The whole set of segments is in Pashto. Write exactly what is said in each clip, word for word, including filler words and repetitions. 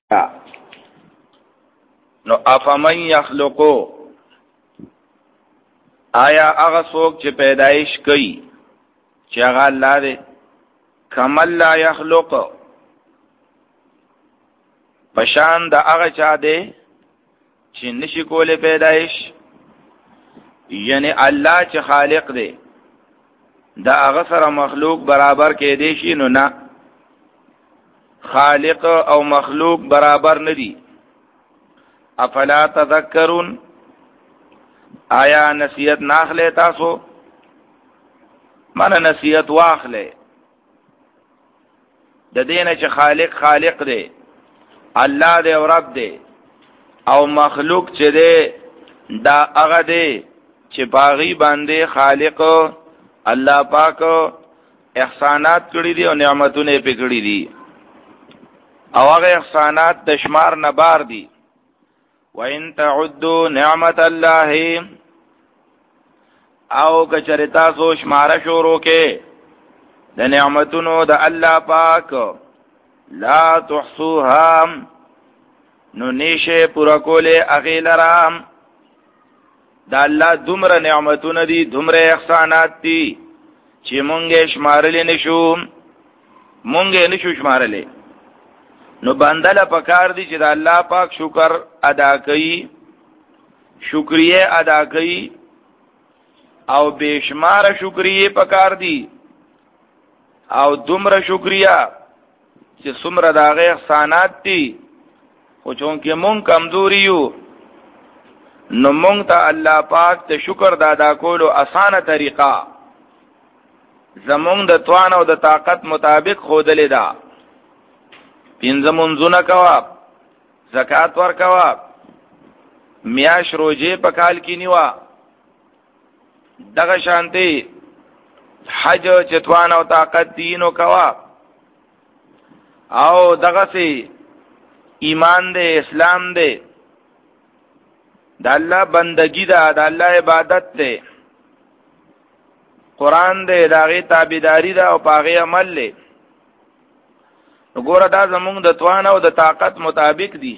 نو افمن یخلقو آیا هغه څوک چې پیدایش کوي چې هغه الله دی کمل لا یخلق پشان د هغه چا دی چې نشي کوله پیدایش یعنی الله چې خالق دی دا هغه سره مخلوق برابر کې دی شي نو نه خالق او مخلوق برابر ندي افلا تذکرون آیا نصیحت ناخلے تاسو من نصیحت واخلے د دینه چې خالق خالق دی الله دی او رب دی او مخلوق چې دی دا هغه دی چې باغی باندې خالق الله پاک احسانات کړی دي او نعمتونه یې پکړی دي او هغه احسانات د شمار نه بار دي وَإِن تَعُدُّوا نِعْمَةَ اللَّهِ او کچرتا سو شمار شروع کې د نعمتونو د الله پاک لا تحصوها نو نشه پورا کوله اغیلرام د الله دومره نعمتونه دي دومره احسانات دي چې مونږه شمارلې نشو مونږه نشو شمارلې نو بندله پکار دي چې د الله پاک شکر ادا کړي شکریا ادا کړي او بشمار شکریا پکار دي او دومره شکریا چې څومره داغه احسانات دي خو چونکه مونږ کمزوري یو نو مونږ ته الله پاک ته شکر د ادا کولو اسانه طریقه زمونږ د توان او د طاقت مطابق خودلې ده پینځه منځونه کوا زکات ور کوا میاش روزه په کال کې نیوا دغه شانتي حج چتوان او طاقت دینو کوا او دغه سي ایمان دې اسلام دې د الله بندگی ده د الله عبادت ده قران دې داغه تابعداري ده او پاغه عمل له وګوره دا زمونږ د توان او د طاقت مطابق دي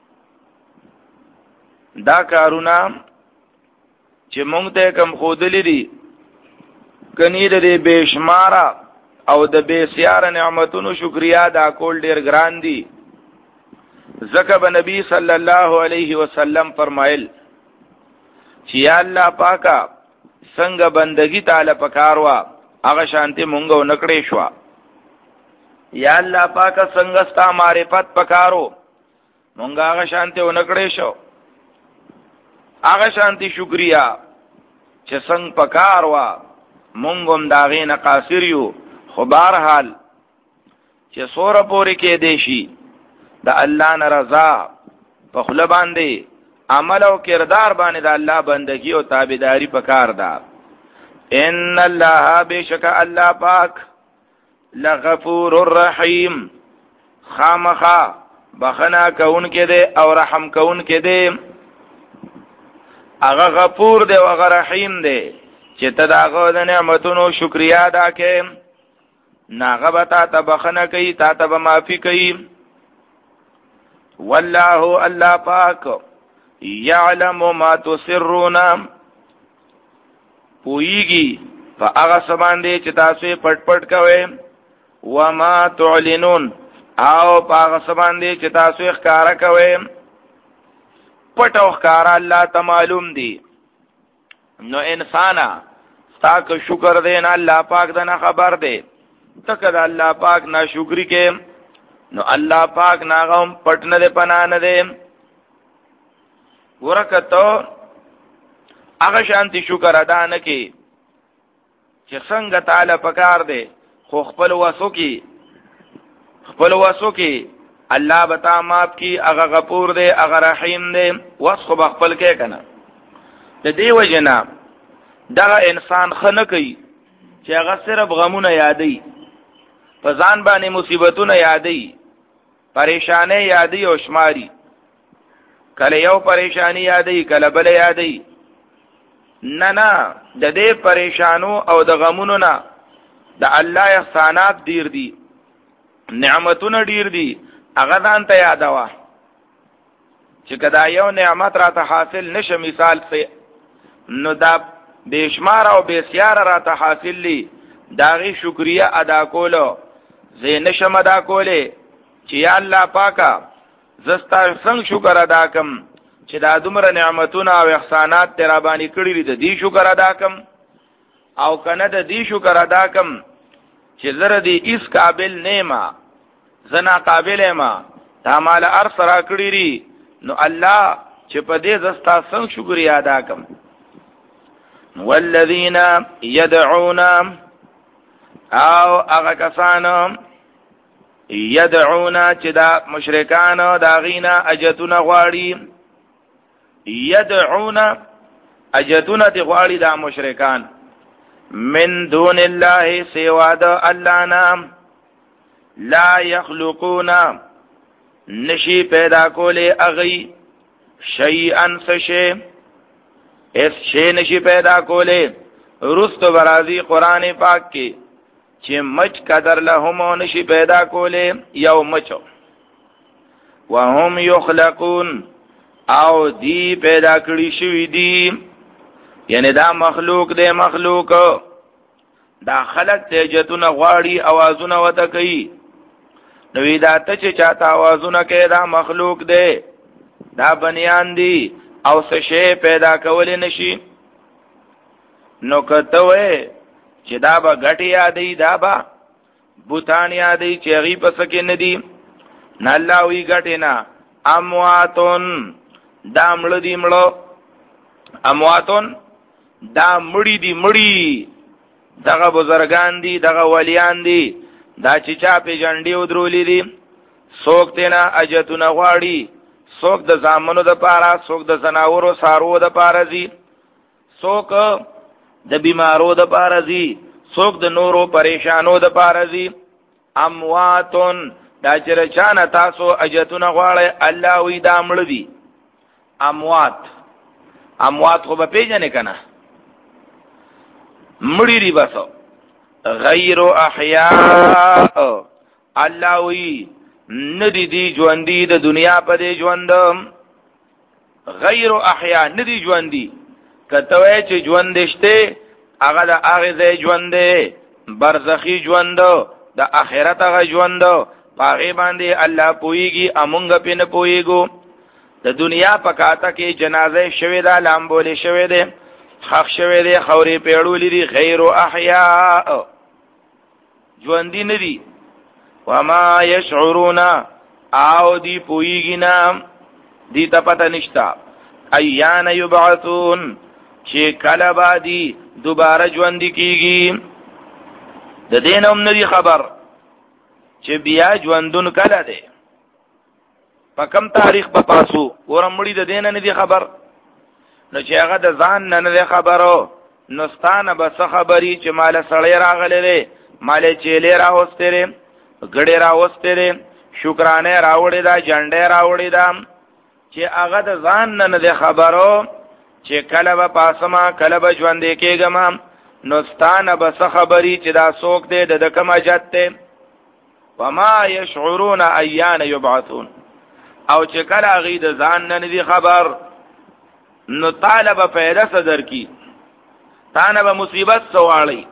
دا کارونه چې مونږ ته کم خودلې دي کني د بشماره او د بسیار نعمتونو شکریا دا کول ډیر ګران دي ځکه به نبی صلی الله علیه وسلم فرمایل چې یا الله پاکا څنګه بندگی تعالی پکاروا هغه شانتي مونږ ونکړې شو یا الله پاکا څنګه ستا معرفت پکارو مونږه هغه شانتي ونکړې شو هغه شانتي شکریا چې څنګه پکاروا مونږ هم داغې نه قاصر یو خو بهرحال چې سوره پورې کې دی شي د الله نه رضا په خله باندې عمل او کردار باندې د الله بندگی او تابعداري پکار ده ان الله بشک الله پاک لغفور الرحیم خامخا بخنا کون کې دے او رحم کون کې دے هغه غفور دے او هغه رحیم دے چې تداغه د نعمتونو شکریا ادا کې ناغه بتا ته بخنه کوي تا ته معافي کوي والله الله پاک یعلم ما تسرون پویږي په هغه سباندې چې تاسو پټ پټ کوئ وما تعلنون او پاغه سباندې چې تاسو ښکارا کوئ پټ او ښکارا الله ته معلوم دي نو انسانا تاک شکر دې نه الله پاک دنه خبر دی تک دا الله پاک ناشکری کې نو الله پاک ناغم پټ نه دې پنا نه دې ورکتو هغه شانتي شکر ادا نه کې چې څنګه تعالی پکار دی خو خپل واسو کې خپل واسو کې الله بتا ماف کی هغه غفور دی هغه رحیم دی واسو خپل کې کنه د دې وجنا دا انسان خنه کوي چې هغه صرف غمونه یادي په ځان باندې مصیبتونه یادي پریشانه یادي او شماري کله یو پریشانی یادي کله بل یادي نه نه د دې پریشانو او د غمونو نه د الله احسانات ډیر دي نعمتونه ډیر دي هغه ځان ته یادوا چې کدا یو نعمت را ته حاصل نشه مثال سے نو دا بشمار او بسیار را ته حاصل لی داغي شکریا ادا کولو زه نشم ادا کوله چې یا الله پاکا زستا څنګه شکر ادا کم چې دا دومره نعمتونه او احسانات تیرا باندې کړی دي د دې شکر ادا کم او کنه د دې شکر ادا کم چې زره دې اس قابل نیما زنا قابل ما دا مال ارسرا کړی ری نو الله چې په دې زستا څنګه شکریا ادا کم والذین يدعون او هغه کسانو يدعون چې دا مشرکان دا غینا اجتون غواړي يدعون اجتون تی غواړي دا مشرکان من دون الله سوا د الله نام لا يخلقون نشي پیدا کوله اغي شيئا سشي اس شي نشي پیدا کوله رستو برازي قران پاک کې چې مچ قدر لهم نشي پیدا کوله یو مچو وهم يخلقون او دی پیدا کړی شوی دی یعنی دا مخلوق دی مخلوق دا خلق ته جتون غواړي اوازونه وته کوي نو دا ته چې چاته اوازونه کوي دا مخلوق دی دا بنیان دی او څه شی پیدا کول نشي نو کته وې چې دا به غټي یادې دا به بوتان یادې چې غي پس کې ندي نه الله وی غټینا امواتون دا مړ دی مړ امواتون دا مړی دی مړی دغه بزرگان دي دغه ولیان دي دا چې چا په جنډي ودرولې دي څوک تینا اجتون غواړي څوک د زامنو د پاره څوک د زناورو سارو د پاره دي څوک د بیمارو د پاره دي څوک د نورو پریشانو د پاره دي امواتون دا چې چانه تاسو اجتون غواړي الله وی دا مړ دي اموات اموات خو به پیژنې کنه مړی ری بسو غیر احیاء الله وی ندی دی ژوندۍ د دنیا په دې ژوند غیر احیاء ندی ژوندۍ کته وای چې ژوند شته هغه د هغه ځای ژوند برزخی ژوند د آخرت هغه ژوند پاغه باندې الله پویږي امونګ پینې پویګو د دنیا پکاته کې جنازه شوی دا لامبولې شوی دی حق شوی دی خوري پیړولې دی غیر احیاء ژوندۍ ندی وما يشعرون او دی پویږي نام دی ته پته نشتا ایان یبعثون چې کله بعدی دوباره ژوند کیږي د دینم ندی خبر چې بیا ژوندون کله دی په کم تاریخ په پاسو ورمړي د دین نه دی خبر نو چې هغه د ځان نه نه خبرو نو ستانه به څه خبري چې مال سړی راغله مال چیلې راوستره غړې راوستره شکرانه راوړې دا جنډې راوړې دا چې هغه د ځان نه نه خبرو چې کله به پاسما کله به ژوند کېګم نو ستانه به څه خبري چې دا څوک دی د کومه جته وما يشعرون ايان يبعثون او چې کله غي د ځان نه دی خبر نو طالب پیدا صدر کی تانه به مصیبت سوالی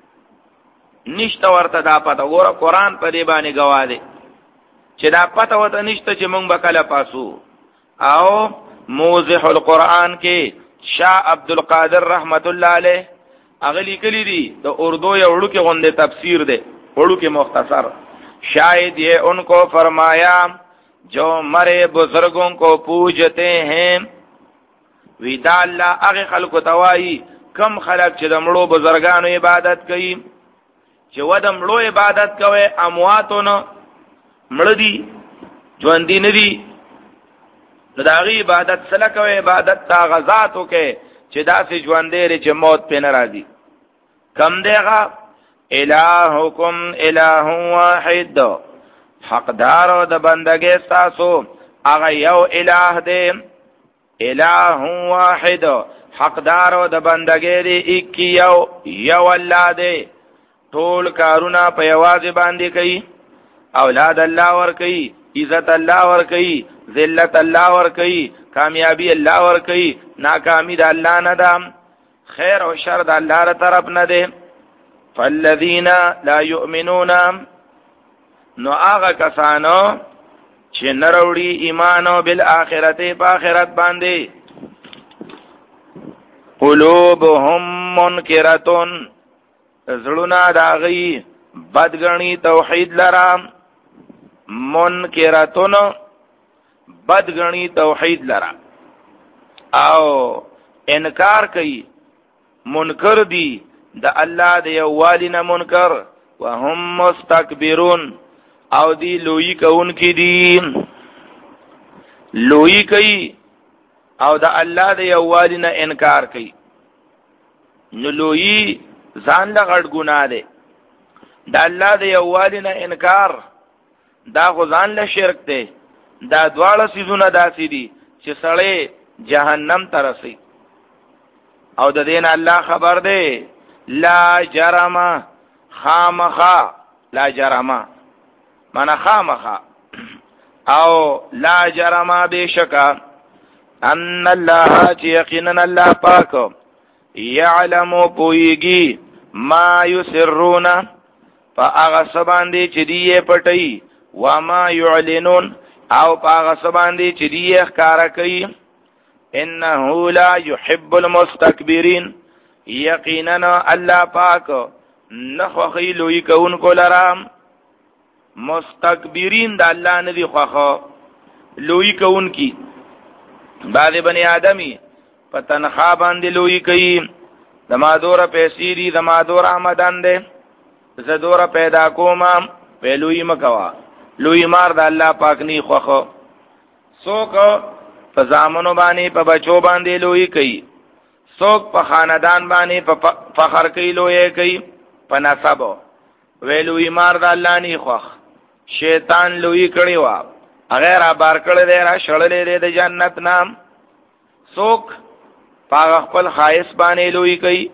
نشته ورته دا پته ګوره قران په دې باندې گواهه چې دا پته وته نشته چې مونږ به کله پاسو او موضح القرآن کې شاه عبد القادر رحمت الله علیه اغلی کلی دی د اردو یو وړو کې غونډه تفسیر ده وړو کې مختصر شاید یہ ان کو فرمایا جو مرے بزرگوں کو پوجتے ہیں ویدا اللہ اغی خلق توائی کم خلق چې د مړو بزرگانو عبادت کوي چې ود مړو عبادت کوي امواتونو مړ دي ژوند دي نه دي نو دا غي عبادت سره کوي عبادت تا غزاتو کې چې داسې ژوند لري چې موت په ناراضي کم دیغه الہکم الہ واحد حقدار د بندګۍ تاسو هغه یو الہ دی الہ واحد حقدار د بندګۍ دی یک یو یو الله دی ټول کارونه په یوازې باندې کوي اولاد الله ور کوي عزت الله ور کوي ذلت الله ور کوي، کامیابی الله ور کوي، ناکامی د الله نه ده، خیر او شر د الله تر طرف نه ده. فالذین لا یؤمنون، نو هغه کسانو چې نه وروړي ایمان او بالآخرت په آخرت باندې، قلوبهم منکرتون، زړونه داغي بدګنی توحید لرا، منکرتون بدګنی توحید لرا، او انکار کوي، منکر دی د الله د یووالینه منکر، وهم مستكبرون، او دی لوی کون کی دی، لوی کوي او د الله د یووالینه انکار کوي. نو لوی ځان له غټ ګناه ده، د الله د یووالینه انکار دا خو ځان له شرک ده. دا دواړه سيزونه داسې دي چې سړی جهنم ته رسي، او د دین الله خبر ده. لا جرم، خامخا، لا جرم معنا خامخا، او لا جرم بشکا، ان الله یقینا الله پاک یعلم پویگی ما یسرون فاغا سباندی چی دیئے پٹی، وما یعلنون او پاغا سباندی چی دیئے اخکارکی. انہو لا یحب المستکبرین، یقینا اللہ پاک نخوخی لوی کون کو لرام. مستکبرین دا اللہ ندی خوخو لوی کون کی. بعض بنی آدمی پا تنخوا باندې لوی کئی، دما دور پیسی دی، دما دور آمدن دے، زدور پیدا کوما پی لوی مکوا. لوی مار دا اللہ پاک نی خوخو. سوک پا زامنو بانی پا بچو باندې لوی کئی، سوک پا خاندان بانی پا فخر کئی لوی کئی، پا نصبو وی لوی مار دا اللہ نی خوخ. شیطان لوی کڑی وا اغیر آبار کڑی دے را شڑلی دے دے جنت نام. سوک پاغ خپل خائص باندې لوی کئی،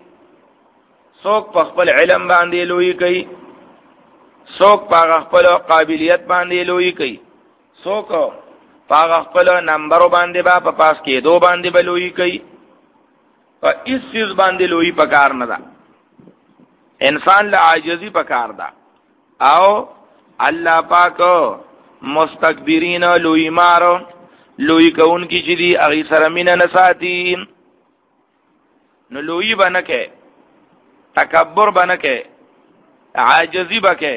سوک پا خپل علم باندې لوی کئی، سوک پاغ خپل قابلیت باندې لوی کئی، سوک پاغ خپل نمبرو باندې با پا پاس کې دو باندې با لوی کئی. و اس چیز باندې لوی پکار ندا، انسان لعاجزی پکار دا. او اللہ پاک مستکبرین لوی مارو لوی کون کی چیدی اغی سرمین نساتی. نو لوی بنکے، تکبر بنکے، عاجزی بکے،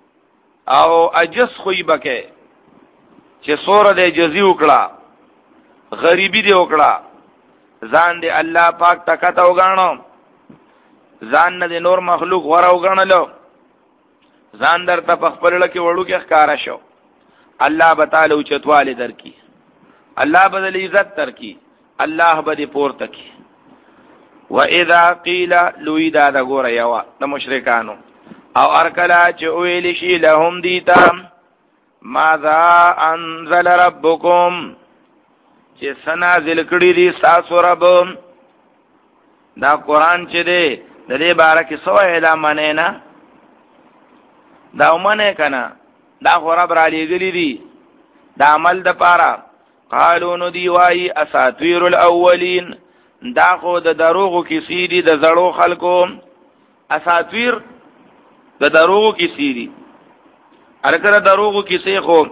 او اجس خوی بکے چه سور دے جزی اکڑا، غریبی دے اکڑا، ځان دے اللہ پاک تکتا اگانو، ځان نه دے نور مخلوق غورا اگانلو، ځان در ته پخپل لکه وړو کې ښکارا شو. الله بتعالی او چتواله در کی، الله بدل عزت تر کی، الله بده پور تکی. و اذا قیل لویدا دا ګور یوا د مشرکانو او ارکلا چې ویل شي لهم دیتا ماذا انزل ربکم، چې سنازل کړي دي تاسو رب. دا قران چې دی د دې باره کې سو اعلان منه نه، دا ومنه کنا، دا خراب را لګلی دي دا عمل د پاره. قالو نو دی وای اساطیر الاولین، دا خو د دروغو کیسې دي د زړو خلکو. اساطیر د دروغو کیسې دي، ارکه د دروغو کیسې خو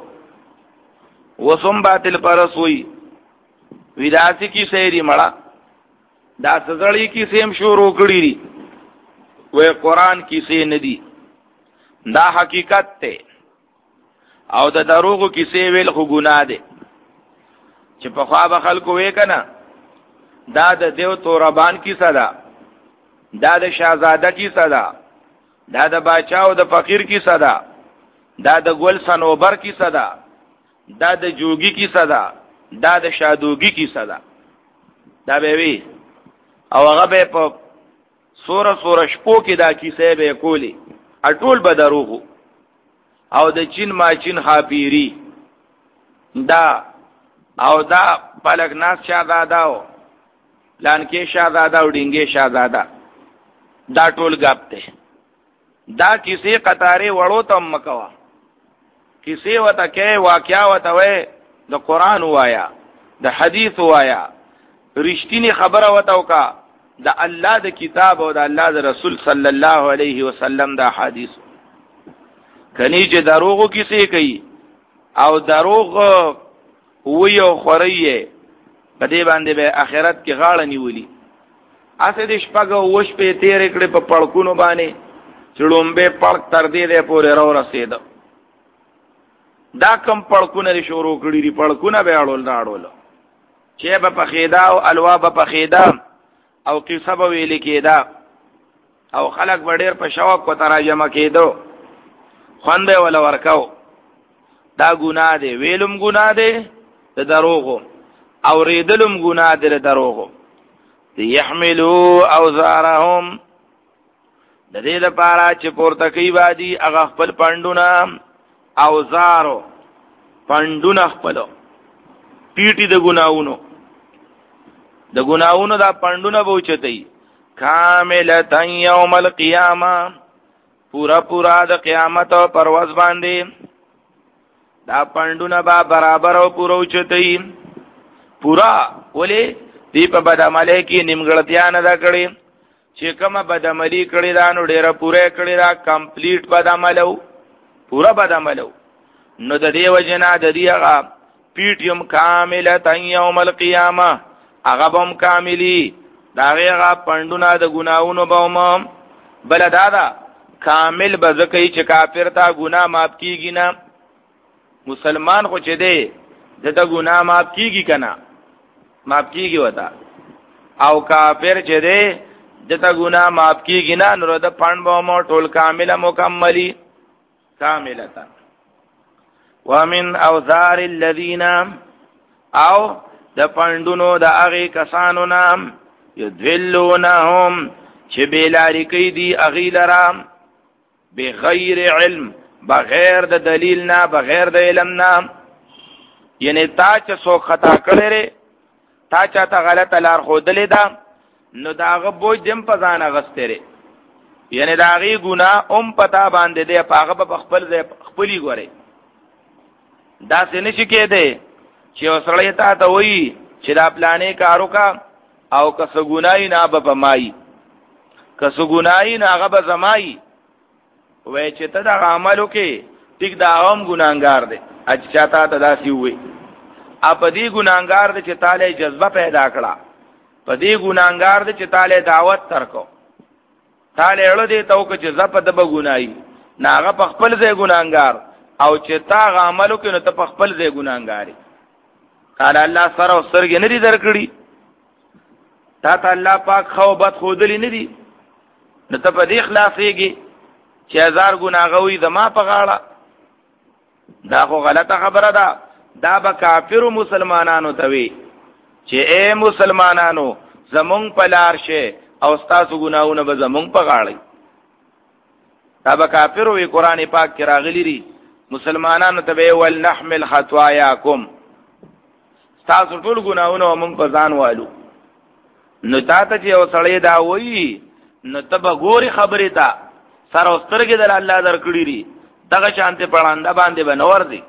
وسم باطل پرس وی وداسي کیسې دي مړه. دا سزړی کیسې هم شروع کړی دي، وې قران کیسې نه دي، دا حقیقت ته. او د دروغو کیسې ویل خو ګناه ده، چې په خوا به خلکو وې کنه دا د دیو توربان کیسه ده، دا د شاهزاده کیسه ده، دا د باچا او د فقیر کیسه ده، دا د ګل سنوبر کیسه ده، دا د جوګی کیسه ده، دا د شادوګی کیسه ده. دا به وی او هغه به په سوره سوره شپو کې دا کیسه به کولی، اټول به دروغو. او د چین ما چین خاپیری دا او دا پلک ناس شاهزاده او لانکې شاهزاده او ډینګې شاهزاده، دا ټول غاب ته. دا کیسې قطاره وړو تم مکوا، کیسې وته کې واقعیا وته وې د قران وایا د حدیث وایا رښتینی خبره وتاو کا د الله د کتاب او د الله د رسول صلی الله علیه وسلم د حدیث کني چې دروغو کیسه کوي او دروغ ویو خوريه په دې باندې به آخرت کې غاړه نیولي اسه د شپږو وش په تیر کړه په پړکونو باندې چړومبه پړک تر دې ده پورې راو رسید دا کم پړکونه شروع کړی دي پړکونه به اړول راړول چې به په خیدا او الوا به په خیدا او قصه به ویل کېدا او خلک وړر په شوق کو ترجمه کېدو خوان به ولا ورکاو دا ګناه دی ویلم ګناه دی د دروغو او ریدلم ګناه دی د دروغو يحملوا اوزارهم د دې لپاره چې پورته کوي وادي هغه خپل پندونه اوزارو پندونه خپل پیټي د ګناونو د ګناونو دا پندونه بوچتای کاملتن یوم القیامه پورا پورا د قیامت او پرواز باندې دا پندونه با برابر او پورا اوچتای پورا ولې دی په بدعمله کې نیمګړتیا نه دا کړي چې کومه بدعملي کړي دا نو ډیره پوره کړي دا کمپلیټ بدعملو پورا بدعملو نو د دې وجنا د دې هغه پیټیم کاملتن یوم القیامه هغه بم کاملی دا هغه پندونه د ګناونو بوم بل دادا کامل بزکې چې کافر تا ګناه معاف کیږي نه مسلمان خو چې دی دته ګناه معاف کیږي کنه معاف کیږي وتا او کافر چې دی دته ګناه معاف کیږي نه نو د پند بوم ټول کامله مکملی کاملتا ومن اوزار الذين او د پندونو د هغه کسانو نام یذلونهم چې بیلاری کوي دی اغي لرام بغیر علم بغیر د دلیل نه بغیر د علم نه یعنی تا چې سو خطا کړی تا چې تا غلط لار خودلې ده نو داغه بوج دم پزان غستره یعنی داغي ګناه اوم پتا باندې دی پاغه په خپل ځای خپلی ګوره دا څنګه شي کېده چې وسړی ته ته وایي چې دا پلانې کارو کا او کس ګنای نه به پمای کس ګنای نه هغه به زمای وای چې ته دا عملو کې ټیک دا هم ګناګار دی اج چاته ته داسي وي اپ دې ګناګار دی چې تعالی جذبه پیدا کړه په دې ګناګار دی چې تعالی دعوت ترکو تعالی اړه دې تو چې زپ د بګنای ناغه په خپل ځای ګناګار او چې تا عملو کې نو ته په خپل ځای ګناګاری قال الله سره او سرګ نه دي درکړي تا ته الله پاک خو بد خودلی نه دي نو ته په دې خلاصيږي چې هزار ګناغوي زما په غاړه دا خو غلطه خبره ده دا به کافر مسلمانانو ته وي چې اے مسلمانانو زمونږ په لار شه او تاسو ګناونه به زمونږ په غاړه دا به کافر وي قران پاک کې راغلي دي مسلمانانو ته به ول نحمل خطاياكم تاسو ټول ګناونه مونږ په ځان والو نو تا ته چې وسړی دا وایي نو ته به ګوري خبرې ته سره سترګې در الله درکړي دي دغه شانته پړاندا باندې بنور دي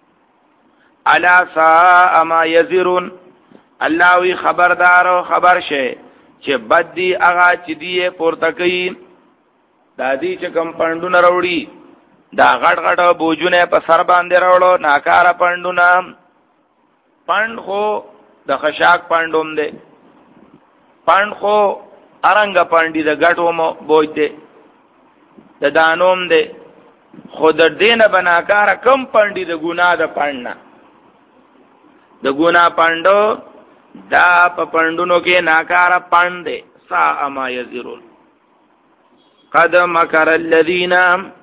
الا سا ما یذرون الله وی خبردار او خبر شه چې بد دي هغه چې دی پورته کوي دادی چې کم پندونه وروړي دا غټ غټ بوجونه په سر باندې راوړو ناکاره پندونه پند خو د خشاک پندوم دی پند خو ارنګ پاندې د غټو مو بوج دی د دانوم دی خود دینه بناکار کم پاندې د ګناه د پاندنا د ګناه پاندو دا په پاندونو کې ناکار پاند دی سا ما یذرون قد مکر الذین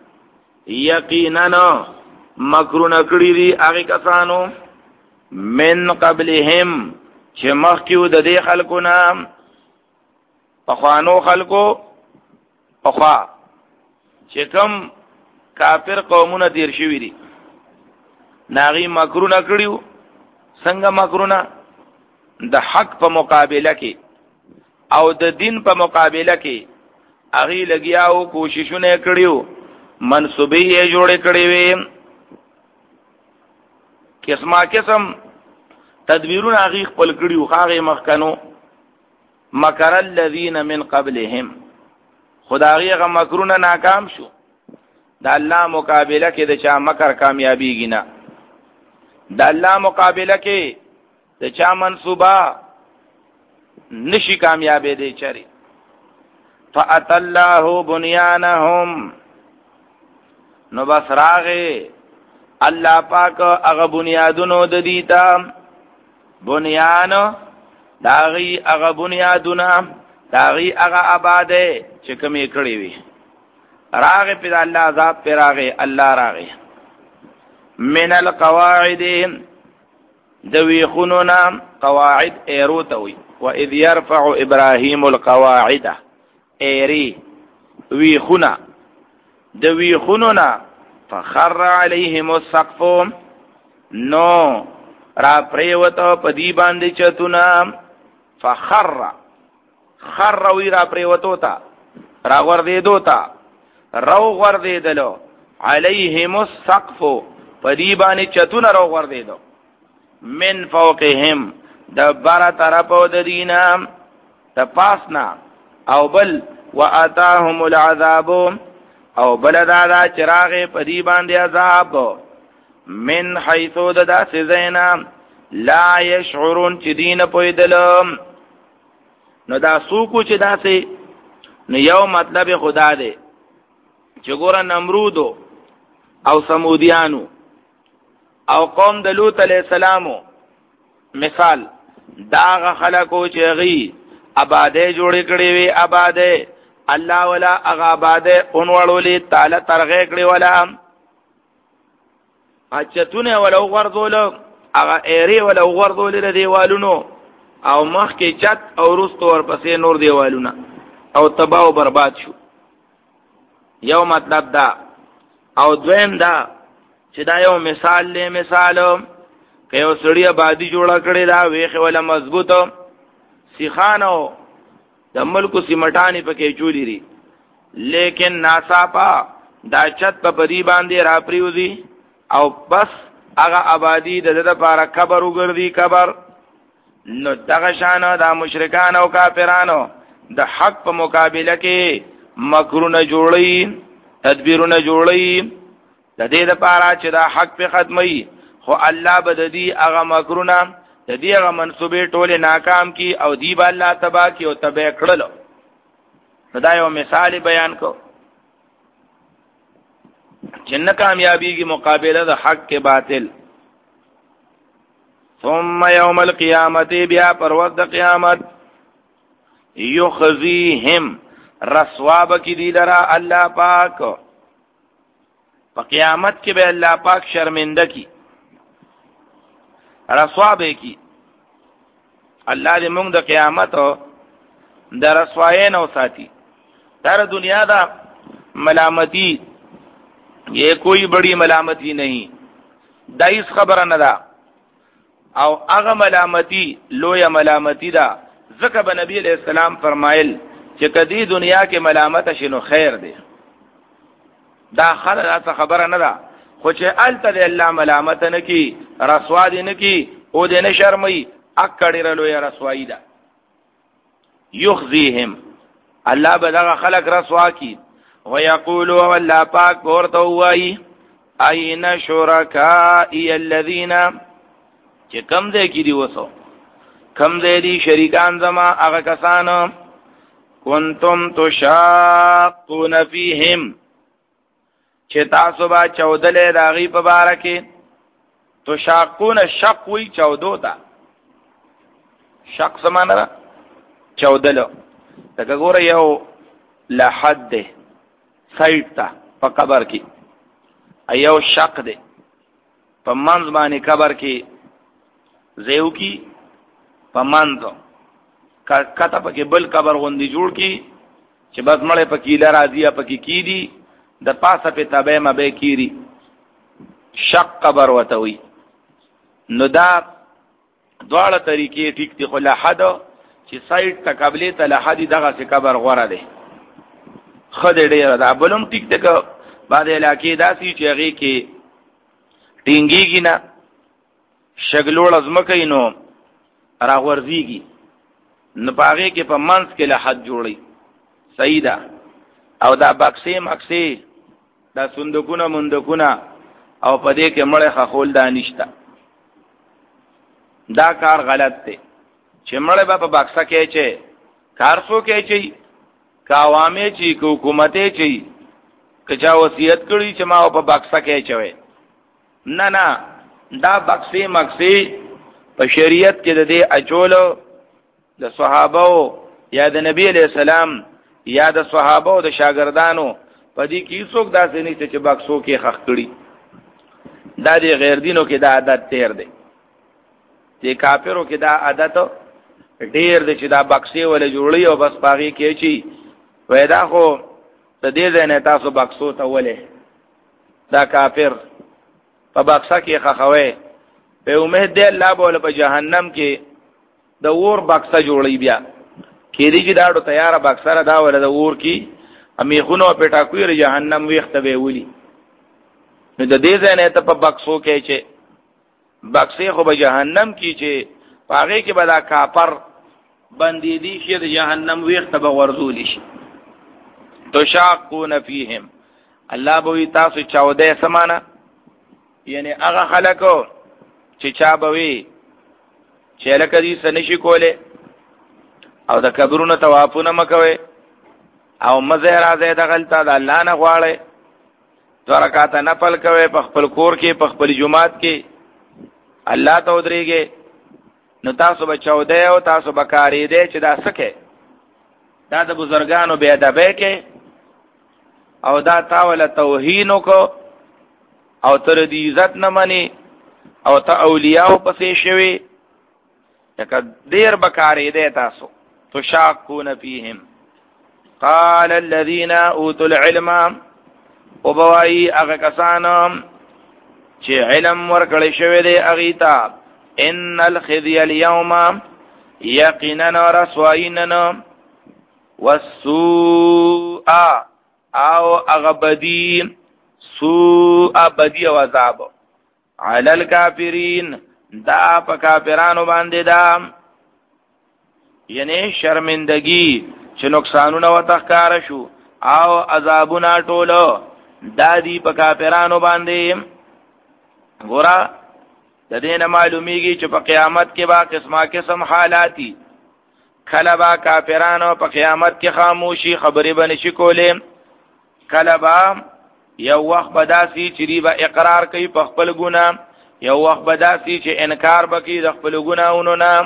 یقینا مکرون کړي دي هغه کسانو من قبلهم چې مخکیو د دې خلکو نام پخوانو خلکو پخوا چې کوم کافر قومونه تیر شوی دي ناغي مکرونه کړیو څنګه مکرونه د حق په مقابله کې او د دین په مقابله کې اغي لګیاو کوششونه کړیو منسوبې یې جوړې کړې وې قسمه قسم تدبیرونه هغه خپل کړیو هغه مخکنو مکر الذین من قبلهم خدای هغه مکرونه ناکام شو د الله مقابله کې د چا مکر کامیابیږي نه د الله مقابله کې د چا منصوبه نشي کامیابې دی چری فأت الله بنيانهم نو بس راغه الله پاک هغه بنیادونو د دیتا بنیان داغي هغه بنیادونه داغي هغه آباده چې کومې کړې وي راغه په الله عذاب پر راغه الله راغه من القواعد ذوي خنونا قواعد ايروتوي واذ يرفع ابراهيم القواعد ايري وي خنا ذوي خنونا فخر عليهم السقف نو را پریوتو پدی باندې چتونا فخر خر وی را پریوتو تا را ور دې دوتا رو ور دې دلو عليهم السقف پدی باندې چتونا رو ور دې دو من فوقهم د بار طرفو د دینا د پاسنا او بل واتاهم العذاب او بل دادا چراغ پدی باندې عذاب من حيثو ددا سزینا لا يشعرون چې دین پویدلم نو دا سوکو چې داسې نو یو مطلب خدا دی چې ګوره نمرودو او سمودیانو او قوم د لوط علیہ السلامو مثال داغه خلقو چې غي آباده جوړې کړې وي آباده الله ولا هغه آباده اونوړولې تعالی ترغه کړې ولا اچتونه ولا غرذول هغه ایری ولا غرذول د دیوالونو او مخ کې چت او رستو ورپسې نور دیوالونه او تباہ او برباد شو یو مطلب دا او دویم دا چې دا یو مثال له مثالو که یو سړی آبادی جوړه کړي دا ویخه ولا مضبوطه سیخانو د ملکو سیمټانی پکې چولی ری لیکن ناصافا دا چت په پدی باندې را پریوزی او بس هغه آبادی د د لپاره قبر وګرځي قبر نو دغه شان د مشرکان او کافرانو د حق په مقابله کې مکرونه جوړي تدبیرونه جوړي د دې لپاره چې دا حق په ختمي خو الله بددي هغه مکرونه د دې هغه منسوبې ټوله ناکام کی او دی با الله تبا کی او تبع کړلو دا یو مثال بیان کو جن کامیابی کی مقابله د حق کے باطل ثم یوم القیامت بیا پر وقت قیامت یخزیهم رسواب کی دی لرا اللہ پاک په قیامت کې به الله پاک شرمنده کی رسواب کی الله دې موږ د قیامت د رسوای نه ساتي در دنیا دا ملامتی یہ کوئی بڑی ملامتی نہیں دایس خبر نه دا او هغه ملامتی لویا ملامتی دا ذکر نبی علیہ السلام فرمایل چې کدی دنیا کې ملامت شنو خیر دی دا خلک خبره نه ده خو چې الته الله ملامت نه کی رسوا دي نه کی او دې نه شرمي اکړه لویا رسوایی ده یخزیهم الله بدغه خلق رسوا کی ويقولوا والله پاک ورته وای اين شرکاء الذين چې کم دې کی دی وسو کم دې دي شریکان زما هغه کسانو کنتم تشاقون فیهم چې تاسو با چودلې راغي په بارکه تشاقون شق وی چودو تا شق سمانه چودلو دغه ګوره یو لحد ده سایت تا په قبر کې ایو شق ده په منځ باندې قبر کې زیو کې په منځ کته پکې بل قبر غوندي جوړ کی چې بس مړې پکې لار راځي پکې کی دي د پاسه په تابع مبه کیری شق قبر وتوي نو دا دواړه طریقې ټیک دي خو لحد چې سایت ته قبله ته لحد دغه څه قبر غوړه ده خدای ډیر دا بلوم ټیک دغه بعد علاقې داسي چې هغه کې ټینګيږي نه شګلوړ ازمکې نو راغورځيږي نو پاغه کې په منځ کې له حد جوړي صحیح ده او دا بکسې مکسې دا صندوقونه مندقونه او په دې کې مړې خول دا نشته دا کار غلط دی چې مړې به په بکسه کې چې کار سو کې چې کا عوامه چې حکومت چې کچا وصیت کړی چې ما په بکسه کې چوي نه نه دا بکسې مکسې په شریعت کې د دې اچولو د صحابه یا د نبی علیہ السلام یا د صحابه او د شاګردانو په دې کې څوک داسې نه چې بکسو کې خخ کړي دا د غیر دینو کې دا عادت تیر دی چې کافرو کې دا عادت ډیر دی چې دا بکسې ولې جوړي او بس پاغي کې چی وېدا خو د دې ځای تاسو بکسو ته ولې دا کافر په بکسه کې خخوي په امید دی الله بوله په جهنم کې د اور بکسه جوړي بیا کېږي چې دا ډو تیار بکسره دا ول د اور کې امیخونو پټا کوي جهنم ویخته به ولي نو د دې ځای نه ته په بکسو کې چې بکسې خو به جهنم کې چې پاغه کې به دا کافر باندې دي چې د جهنم ویخته به ورزول شي تشاقون فیهم الله به تاسو چودې سمانه یعنی هغه خلکو چې چا به وي چې لکه دې سنشي کوله او د قبرونو توافونه مکوي او مزه راځي د غلطه د الله نه غواړي دوه رکعات نفل کوي په خپل کور کې په خپل جمعات کې الله ته ودرېږي نو تاسو بچاو دی او تاسو بکاری دی چې دا سکه دا د بزرګانو بے ادبه کې او دا تاول توهین کو او تر دې عزت نه مني او ته اولیاء پسې شوي یکه ډیر بکاری دی تاسو تشاقون فیهم قال الذين اوتوا العلم وبوای هغه کسانو چې علم ورکړی شوی دی هغه ته ان الخزي اليوم يقينا رسوائنا والسوء او اغبدي سوء بدی او عذاب على الكافرين دا په کافرانو باندې دا یعنی شرمندگی چې نقصانونه وتخکار شو او عذابونه ټولو دادی په کافرانو باندې ګورا د دې نه معلومیږي چې په قیامت کې با قسمه قسم حالاتي کله با کافرانو په قیامت کې خاموشي خبرې باندې شي کولې کله با یو وخت بداسي چې ریبا اقرار کوي په خپل ګناه یو وخت بداسي چې انکار وکړي د خپل ګناهونو نام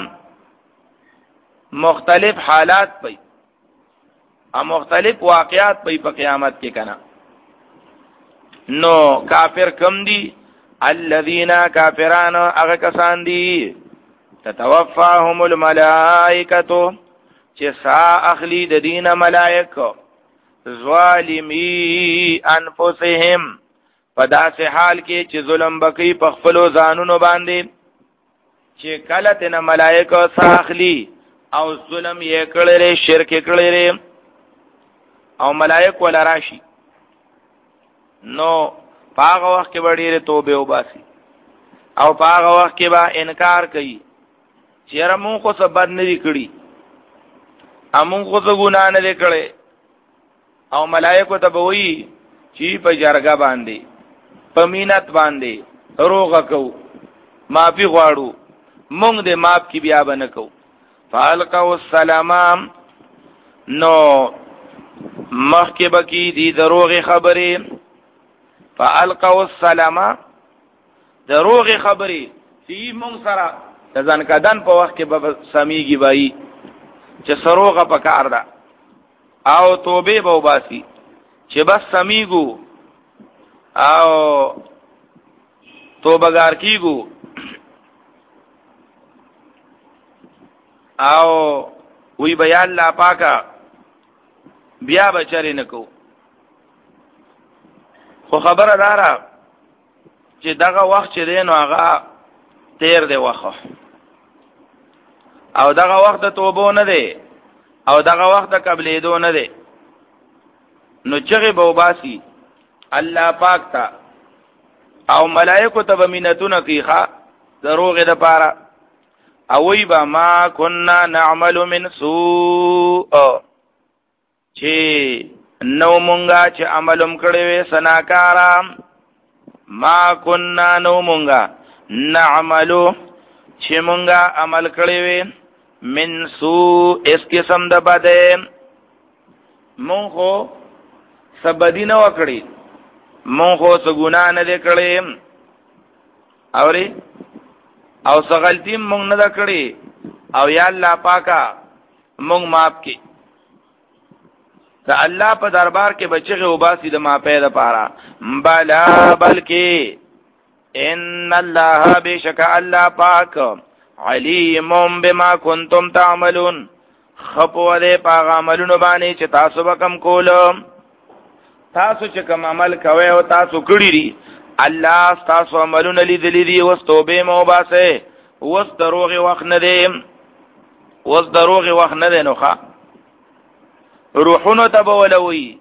مختلف حالات پي ا مختلف واقعات پي په قیامت کې کنا نو کافر کم دي الذين كافرون هغه کسان دي تتوفاهم الملائکه چې سا اخلي د دین ملائکه ظالمی انفسهم په داسې حال کې چې ظلم بکی په خپل ځانونو باندې چې کله تن ملائکه سا اخلي او ظلم یې کړلې شرک کړلې او ملائکه ولا راشي نو پاغه وخت کې وړي توبه وباسي او پاغه وخت کې با انکار کوي چیرې مونږ خو څه بد نه کړی امون خو څه ګناه نه کړې او ملائکه ته وایي چې په جرګه باندې په مینت باندې روغه کو معافي غواړو مونږ دې معاف کی بیا بنه کو فالقوا السلام نو مخکې بکی دي دروغه خبره فالقوا السلام دروغه خبره چې مونږ سره د ځان کدن په وخت کې به سميږي وای چې سروغه پکار ده او توبه به وباسي چې بس سميګو او توبګار کیګو او وی بیا الله پاکا بیا بچری نکو خو خبره دارا چې دغه وخت چې دینو هغه تیر دی وخت او دغه وخت توبه نه دی او دغه وخت قبلې دو نه دی نو چغه به وباسي الله پاک تا او ملائکه ته بمینتونه کیخه دروغ د پاره اوی با ما كنا نعمل من سوء چې نو مونږه چې عملم کړی وې سناکارا ما كنا نو مونږه نعملو چې مونږه عمل کړی وې من سوء اس قسم د بده مونږ خو سبدی نه وکړي مونږ خو څه ګناه نه دې کړې اوري او څه غلطي مونږ نه کړې او یا الله پاکا مونږ معاف کړي ته الله په دربار کې بچغه وباسي د ما پیدا پارا بلا بلکې ان الله بشک الله پاک علیم بما کنتم تعملون خپو دې پاغ عملونو باندې چې تاسو وکم کولم تاسو چې کوم عمل کوي او تاسو کړی دي الله تاسو عملونه لیدلې دي او توبه مو باسه اوس دروغ وخت نه دی اوس دروغ وخت نه دی نوخه روحونو تبولوي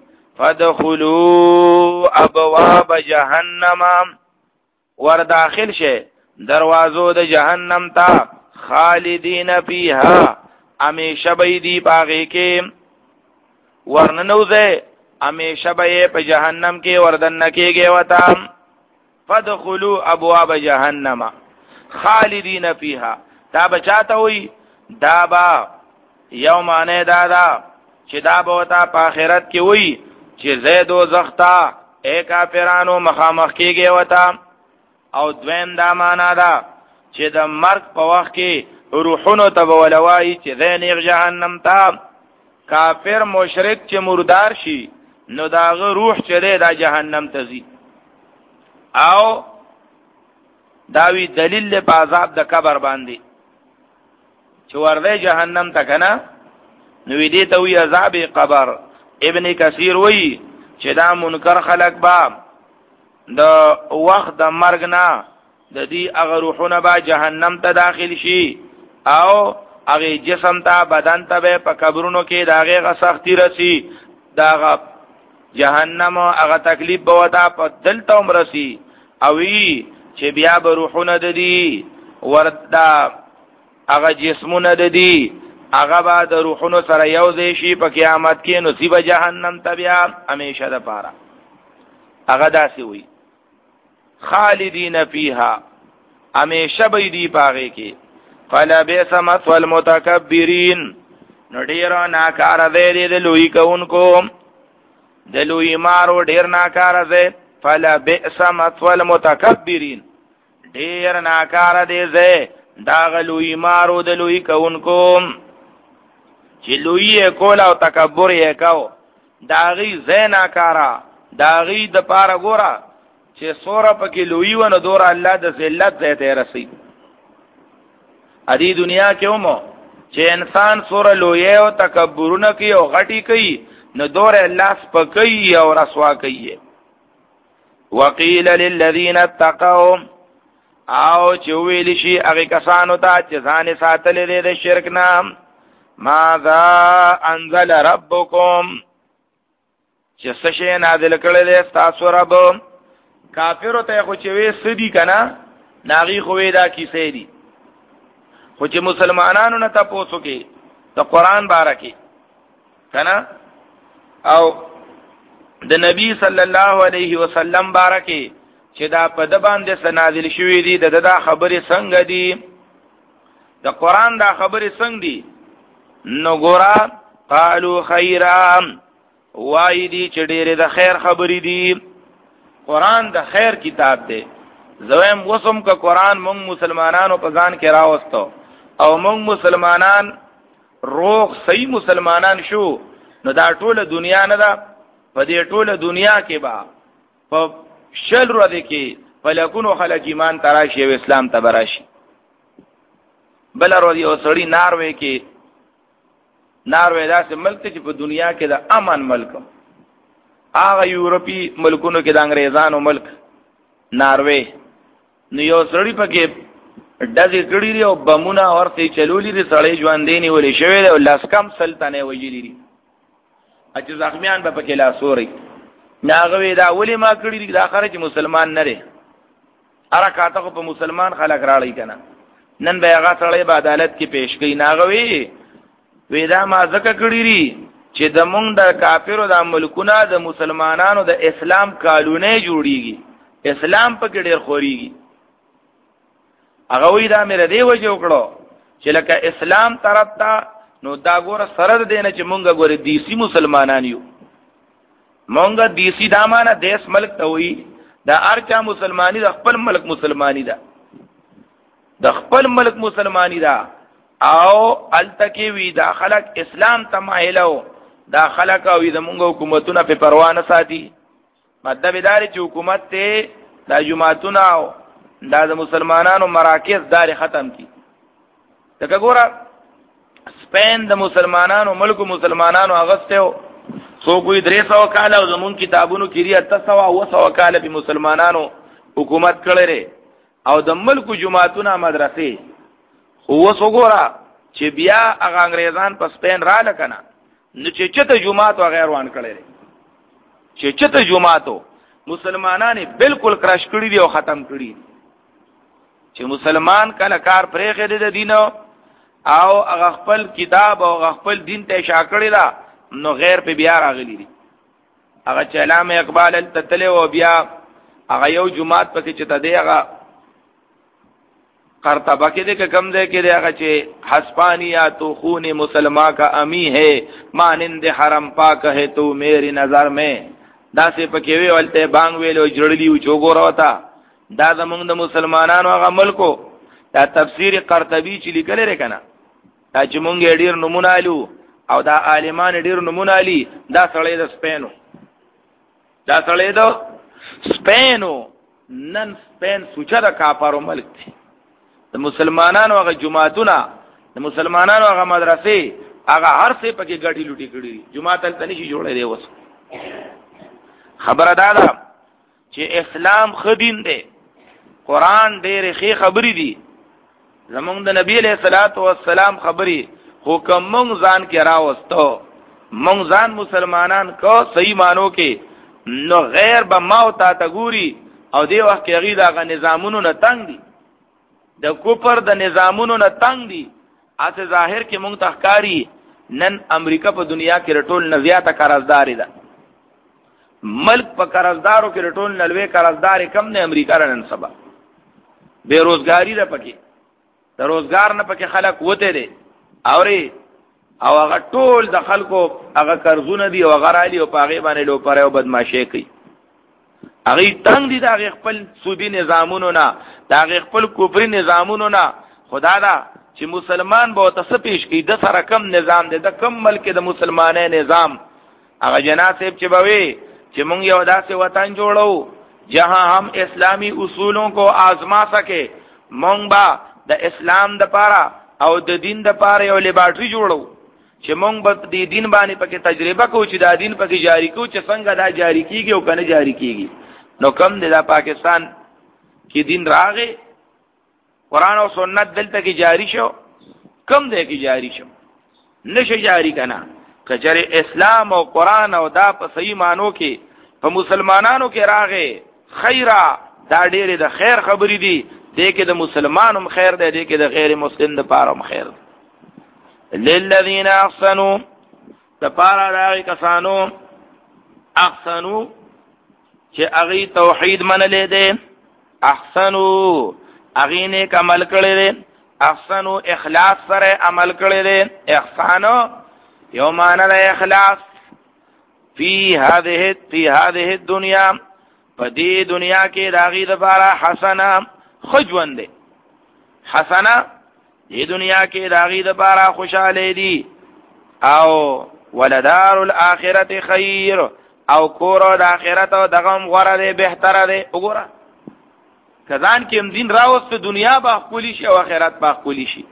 فدخلوا ابواب جهنم ور داخل شه دروازو د جهنم ته خالدین فیها همیشه به دی پاغه کې ورننوځه همیشه به په جهنم کې وردن کېږي وتا فدخلوا ابواب جهنم خالدین فیها دا بچاته وي دا با یومانه دادا چې دا به وتا په آخرت کې وي چې زید او زختا اے کافرانو مخامخ کېږي وتا او دویم دا معنا ده چې د مرګ په وخت کې روحونو ته ولوي چې ذنیغ جهنم ته کافر مشرک چې مردار شي نو داغه روح چې دا جهنم ته ځي او داوی دلیل له عذاب د قبر باندې چې ورده جهنم ته کنه نو دې ته وی عذاب قبر ابن کثیر وی چې دا منکر خلق با د وخت د مرګ نه د دې هغه روحونه با جهنم ته داخل شي او هغه جسم ته بدن ته په قبرونو کې داغه غ سختی رسی داغه جهنم هغه تکلیف به وتا په دل ته عمرسي او وی چې بیا به روحونه د دې وردا هغه جسمونه د دې هغه به د روحونو سره یو ځای شي په قیامت کې نصیب جهنم ته بیا همیشه د پاره هغه داسې وي خالدین فیها همیشه به دی پاغه کې فلا بیس مثوى المتکبرین نو ډیر ناکار دی د لوی کونکو د لوی مارو ډیر ناکار دی فلا بیس مثوى المتکبرین ډیر ناکار دی زه دا غلوی مارو د لوی کونکو چې لوی کول او تکبر یې کاو داغي زینا کارا داغي د پاره ګورا چې سوره پکې لوی ونه دور الله د ذلت زیته رسی ادي دنیا کې ومو چې انسان سوره لوی او تکبرونه کوي او غټي کوي نو دور الله سپکي او رسوا کوي وقيل للذين اتقوا او چې ویل شي هغه کسانو ته چې ځان ساتل دي د شرک نام ماذا انزل ربكم چې څه شي نازل کړل دي تاسو رب کافر ته خو چې وې سدي کنه ناغي خو دا کیسې دي خو چې مسلمانانو نه تاسو کې د قران بارکه کنه او د نبی صلی الله علیه وسلم بارکه چې دا په د باندې سنازل شوې دي د دا خبرې څنګه دي د قران دا خبرې څنګه دي نو ګورا قالو خیرا وای دي چې ډېرې د خیر خبرې دي قران د خیر کتاب دی زویم وسم کا قران مونږ مسلمانانو په ځان کې راوستو او مونږ مسلمانان روغ صحیح مسلمانان شو نو دا ټوله دنیا نه ده په دې ټوله دنیا کې با په شل رو ده کې فلکونو خلک ایمان تراشي او اسلام ته براشي بل ورو یو سړی ناروې کې ناروې داسې ملک چې په دنیا کې د امن ملک هغه یورپی ملکونو کې د انګريزانو ملک ناروې نو یو سړی پکې دځې کړي او بمونه ورته چلولې دي سړی ژوندې نیولې شوی او لاس کم سلطنه وجلی دي اچې زخمیان به پکې لاسوري ناغوي دا ولی ما کړی دي د اخر چې مسلمان نه لري ارکاته په مسلمان خلک راړي کنه نن به هغه سره په عدالت کې پیش کړي ناغوي وېدا ما زکه کړی ری چې د مونږ د کافرو د ملکونو د مسلمانانو د اسلام قانوني جوړیږي اسلام په کې ډېر خوريږي هغه وی دا مې ردی وجه وکړو چې لکه اسلام طرف ته نو دا ګوره سره د دینه چې مونږ ګوره دیسی مسلمانان یو مونږ دیسی دامانه دیس ملک ته وی دا ارچا مسلمانی د خپل ملک مسلمانی ده د خپل ملک مسلمانی ده او التکی وی دا خلق اسلام تمایلو دا خلق او د مونږ حکومتونه په پروا نه ساتي مطلب دا چې حکومت ته د جماعتونو او دا د مسلمانانو مراکز دار ختم کی دغه ګوره سپین د مسلمانانو ملک مسلمانانو اغسته سو کوئی درې سو کال او زمون کتابونو کې لري اته سو او سو کال په مسلمانانو حکومت کړي او د ملک جماعتونو مدرسې هو سو ګوره چې بیا هغه انګريزان په سپین را لکنه نو چې چته جماعت او غیر وان کړي چې چته جماعتو مسلمانانه بالکل کراش کړي دي او ختم کړي چې مسلمان کله کار پرې خېده د دین او هغه خپل کتاب او خپل دین ته شاکړی دا نو غیر په بیا راغلی دي هغه چې علامه اقبال التتله او بیا هغه یو جماعت پکې چې ته دی هغه قرطبه کې دې کم ځای کې دی هغه چې حسپانیا تو خون مسلمہ کا امی ہے مانند حرم پاک ہے تو میری نظر میں دا سه پکې وی ولته بانګ ویلو جړلی او چوغورا وتا دا زمونږ د مسلمانانو هغه ملکو دا تفسیر قرطبی چې لیکل لري کنه دا چې مونږ ډیر نمونه الو او دا عالمان ډیر نمونه علي دا سړی د سپینو دا سړی د سپینو نن سپین سوچا د کاپارو ملک دی د مسلمانانو هغه جماعتونه د مسلمانانو هغه مدرسې هغه هر څه پکې ګډي لوټي کړي جماعت تل تنشي جوړې دی وس خبره دا ده چې اسلام خدین دی قران ډېر ښه خبرې دي زمونږ د نبی له صلوات و سلام خبرې حکم مونږ ځان کې راوستو مونږ ځان مسلمانان کو صحیح مانو کې نو غیر به ما او تا تګوري او دی وخت کې غي دا نظامونو نه تنگ دي د کوپر د نظامونو نه تنگ دي اسه ظاهر کې مونږ تخکاری نن امریکا په دنیا کې رټول نه زیاته قرضداري ده ملک په قرضدارو کې رټول نه لوي قرضداري کم نه امریکا رنن سبا بیروزګاری ده پکې د روزګار نه پکې خلک وته دي اوري او هغه ټول د خلکو هغه قرضونه دي او غرالي او پاغي باندې لو پره او بدمعشي کوي هغه تنگ دي د خپل سودی نظامونو نه د خپل کفري نظامونو نه خدا دا چې مسلمان به تاسو پیش کی د سره کم نظام دی د کم ملک د مسلمانې نظام هغه جناسب چې بوي چې مونږ یو داسې وطن جوړو جہاں ہم اسلامی اصولوں کو آزما سکے مونږ با د اسلام د پاره او د دین د پاره یو لیبارټری جوړو چې مونږ به د دین باندې پکې تجربه کوو چې دا دین پکې جاری کوو چې څنګه دا جاری کیږي او کنه جاری کیږي نو کم دی دا پاکستان کې دین راغی قرآن او سنت دلته کې جاری شو کم دی کې جاری شو نشه جاری کنه کچره اسلام او قرآن او دا په صحیح مانو کې په مسلمانانو کې راغی خیره دا ډېر د خیر خبرې دي دې کې د مسلمانانو خیر دی دې کې د غیر مسلمان لپاره خیر دی للذین احسنوا لپاره دا کسانو احسنوا چې اغي توحید منلې دي احسنوا اغي نیک عمل کړی دي احسنوا اخلاص سره عمل کړی دي احسان یو معنی د اخلاص فی هذه فی هذه الدنيا پدې دنیا کې راغی د بارا حسنه خجوند دي حسنه دې دنیا کې راغی د بارا خوشاله دي او ولدار الاخرته خیر او کور د اخرت او دغه غوړه دي بهتره دي وګوره کزان کې هم دین راوست دنیا با خولي شي او اخرت با خولي شي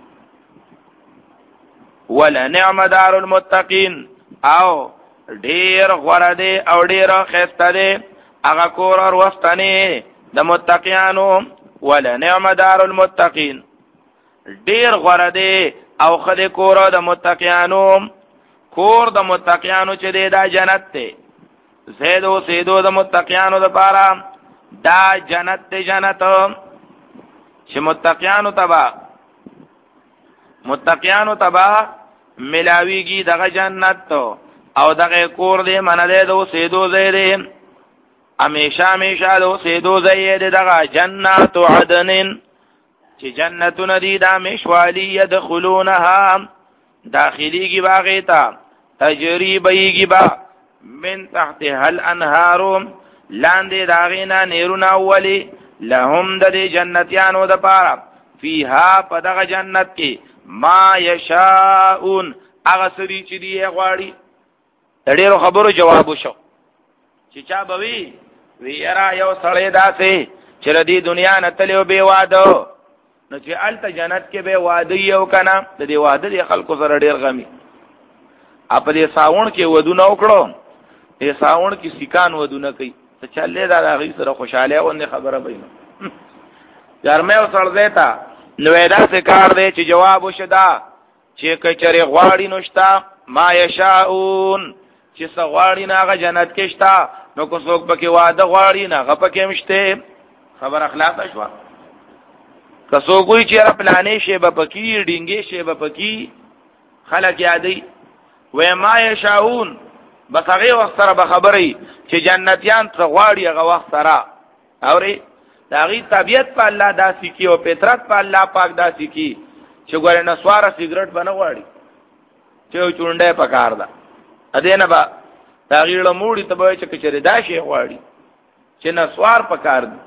ولا نعم دار المتقین او ډیر غوړه دي او ډیر خسته دي هغه کور اور وستنه د متقینانو ولا نعم دار المتقین ډیر غوړه دي او خدای کور د متقینانو کور د متقینانو چې دی دا جنت ته زیدو سیدو د متقینانو د پاره دا جنت ته جنت چې متقیانو تبا متقیانو تبا ملاویږي دغه جنت او دغه کور دې منله دو سیدو زیدې همیشه همیشه دو سیدو زیدې دغه جنات عدن چې جنتون دي دا مشوالی يدخلونها داخليږي باغیتا تجری بیږي با من تحتها الانهار لاندې داغینا نیرونه اولی لهم د جنتیانو د پاره فیها په دغه جنت کې ما یشاءون هغه سړي چې دی غواړي ډېر خبرو جواب وشو چې چا بوي ویرا یو سړی داسې چې ردی دنیا نه تلو به واده نو چې الته جنت کې به واده یو کنه د دې واده د خلکو سره ډېر غمي اپ دې ساون کې ودونه وکړو دې ساون کې سکان ودونه کوي ته چلې دا هغه سره خوشاله او نه خبره بینه ګرمه او سړځه نو دا څه کار دی چې جواب وشدا چې کچره غواړي نوشتا ما یشاءون چې څو غواړي نه هغه جنت کې شتا نو کو څوک پکې واده غواړي نه هغه پکې مشته خبر اخلاق شوا کسو کوئی چې پلانې شی به پکې ډینګې شی به پکې خلک یادې و ما یشاءون بس هغه وخت سره به خبرې چې جنتیان څو غواړي هغه وخت سره اوري داغي طبيعت په الله داسې کی او فطرت په الله پاک داسې کی چې ګورې نسواره سیګریټ بنه غواړي چې چونډه پکار ده اده نه با داغي له موړي ته به چې کچره داشي غواړي چې نسوار پکار دي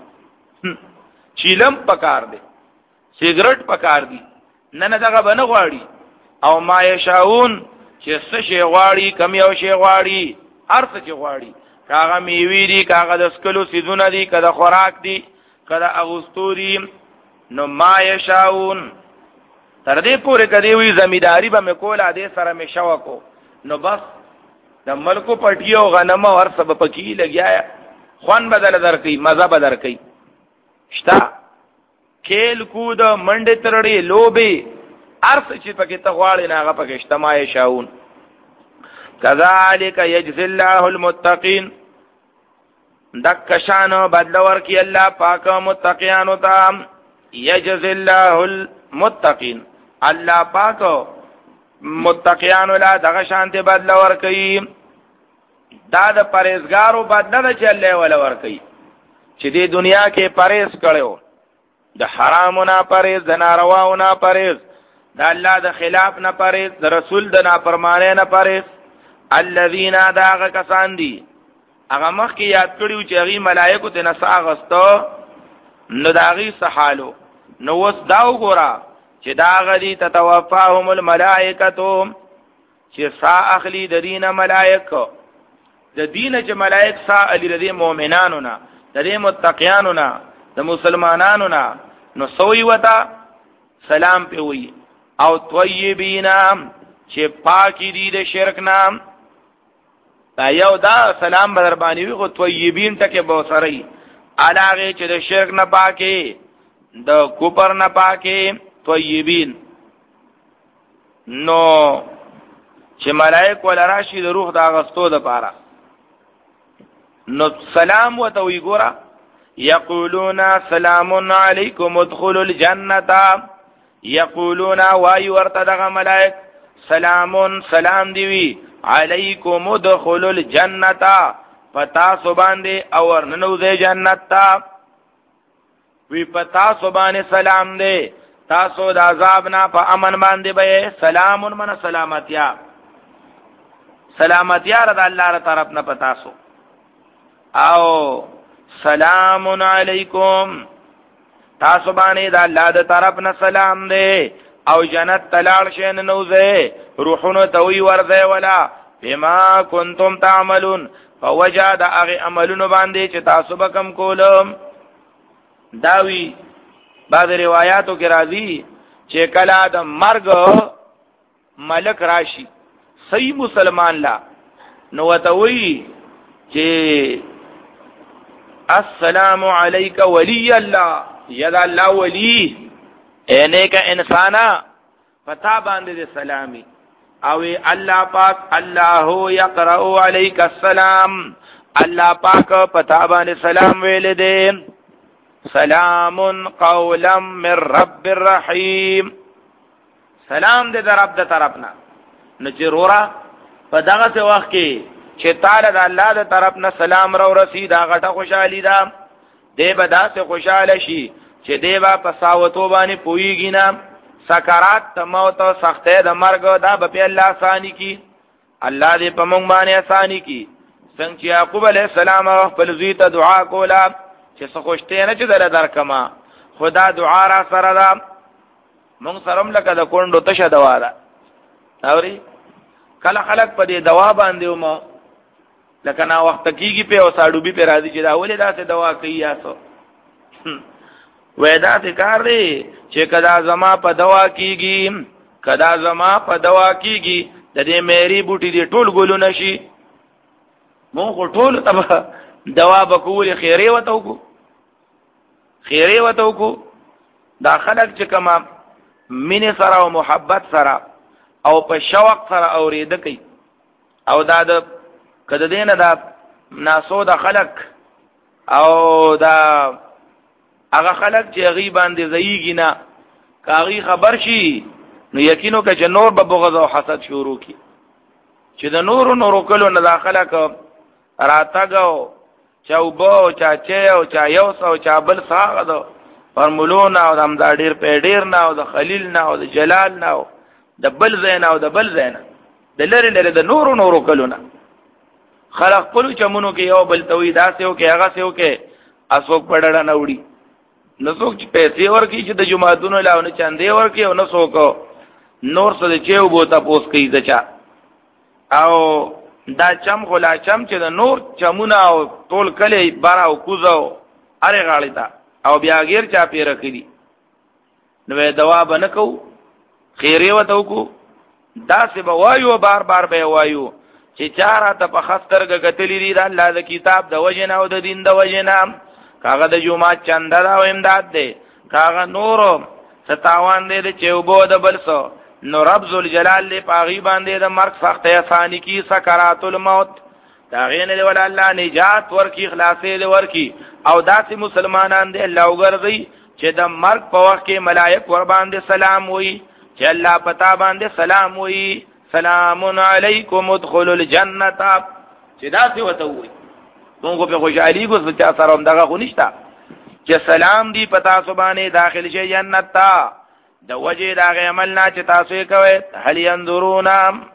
چیلم پکار دي سیګریټ پکار دي نه نه دغه بنه غواړي او ما یشاؤون چې څه شی غواړي کم یو شی غواړي هر څه چې غواړي کاغه میوي دي کاغه د سکلو سيزونه دي کده خوراک دي کده اغوستوري نو ما یشاؤون تر دې پورې کدی وی زمیداری به مکول اده سره می شوکو نو بس د ملکو پټیو غنمه ور سبب پکی لګیا خوان بدل درکې مزه بدل درکې شتا کېل کود منډه ترړې لوبي ارث چې پکې تغواړي نه هغه پکې اجتماع شاون كذلك يجزي الله المتقين دک شانو بدل ورکی الله پاک متقیانو ته يجزي الله المتقين الله پاک متقیانو لا دغه شانته بدل ورکی دا د پرهیزګارو بدل چې الله ولا ورکی چې د دنیا کې پرهیز کړو د حرامونو پرهیز د نارواونو پرهیز د الله د خلاف نه پرهیز د رسول د نافرمانه نه پرهیز الذين داغه کسان دي هغه مخ کې یاد کړیو چې هغه ملائکه ته نساغستو نو داغي سحالو نو وس دا وګورا چې داغه دي تتوفاهم الملائکه چې سا اخلي د دینه ملائکه د دینه چې ملائک سا علی د مؤمنانو نه د متقینانو نه د مسلمانانو نه نو سوی وتا سلام په وی او طیبینا چې پاکی دي د شرک نام دا یو دا سلام بدر باندې وی خو طیبین ټکه به سره علاوه چې د شرک نه پاکي د کوپر نه پاکي طیبین نو چې ملائک ول راشي د روح د اغستو د پاره نو سلام وته وی ګورا یقولون سلام علیکم ادخلوا الجنه یقولون وای ورته دغه ملائک سلام سلام دیوی علیکم ادخلوا الجنه پتا سو باندې اور ننوځي جنت تا وی پتا سو باندې سلام دې تاسو د عذاب نه په امن باندې به سلام من سلامتیا سلامتیا رضا الله تعالی طرف نه پتا سو او سلام علیکم تاسو باندې د الله د طرف نه سلام دی او جنت تلاړ شین نوځه روحونو توي ورځه ولا بما کنتم تعملون فوجد اغه عملونو باندې چې تاسو به کم کولم داوی بعض روایتو کې راځي چې کله د مرګ ملک راشي صحیح مسلمان لا نو وتوي چې السلام علیک ولی الله ید الله ولی اینه کا انسانا پتا باندې سلامي او الله پاک الله یقرأ علیک السلام الله پاک پتا باندې سلام ویل دې سلام قولا من رب الرحیم، سلام دې در رب د طرفنا. نو چې رورا په دغه وخت کې چې تعالی د الله د طرف نه سلام را ورسید، هغه ته خوشحالي ده. دی به داسې خوشاله شي چې دی به په ساوتو باندې پوهېږي نه. سکرات د موت او سختۍ د مرګ دا به په الله اساني کی. الله دې په موږ باندې اساني کی. څنګه چې یعقوب علیه السلام خپل زوی ته دعا کوله چې څه خوشته نه چې دله درکما، خدا دعا را سره ده. موږ سره هم لکه د کونډو تشه دوا ده. اوري کله خلک په دې دوا باندې ومه لکه نا وخت کېږي په او ساډوبي په راځي چې دا ولې داسې دوا کوي یاسو وې داسې کار دی چې کدا زما په دوا کېږي، کدا زما په دوا کېږي د دې مېری بوټي دې ټول ګولو نشي. مونږ ټول ته دوا بکول خیره وته کو خیره وته کو. دا خلک چې کما مینه سره او محبت سره او په شوق سره اورېده کوي، او دا د کده دینه دا ناسو د خلق او دا هغه خلق چې غیب باندې زیږي نه کاغي خبر شي نو یقینو کې چې نور به بغض او حسد شروع کی، چې د نور نور کلو نه داخله ک راتګو چاوبو چا چې او چا یو سو چا بل ساغه دو فرمولون او د امدا ډیر په ډیر نه او د خلیل نه او د جلال نه او د بل زین او د بل زین د لری لری د نور نور کلو نه خلق پلو چمونو کې یو بل توي داسې او کې هغه سه کې اسوک پړړه نه وړي، نسوک چې پیسې ورکی چې د جمعهتونو لاونه چاندې ورکی او نسوک نور څه چې وبو تاسو کوي دچا او دا چم غلا چم چې د نور چمونه او ټول کله بارا او کوزو اره غاړی تا او بیا غیر چا پیر کړی نو دوا بنکو خیره وته کو دا څه بوایو بار بار به وایو چې چاره ته په خسترګه کتلی دی د الله د کتاب د وجنه او د دین د وجنه، کاغه د جمعه چنده دا و امداد دی، کاغه نورو ستاوان دی د چوبو د بلسو نو رب ذل جلال له پاغي باندې د مرګ سخت اسانی کی سکرات الموت دا غین له ول الله نجات ورکی خلاصې له ورکی او داسې مسلمانان دی الله وګرځي چې د مرګ په وخت کې ملائک ور باندې سلام وي، چې الله پتا باندې سلام وي سلام علیکم ادخلوا الجنه، چې داسې وته وي موږ په خوشالي کو چې سره هم دغه خو نشته چې سلام دی پتا سبحانه داخل شي جنت ته د وجه دا عمل نه چې تاسو یې کوي. هل ينظرون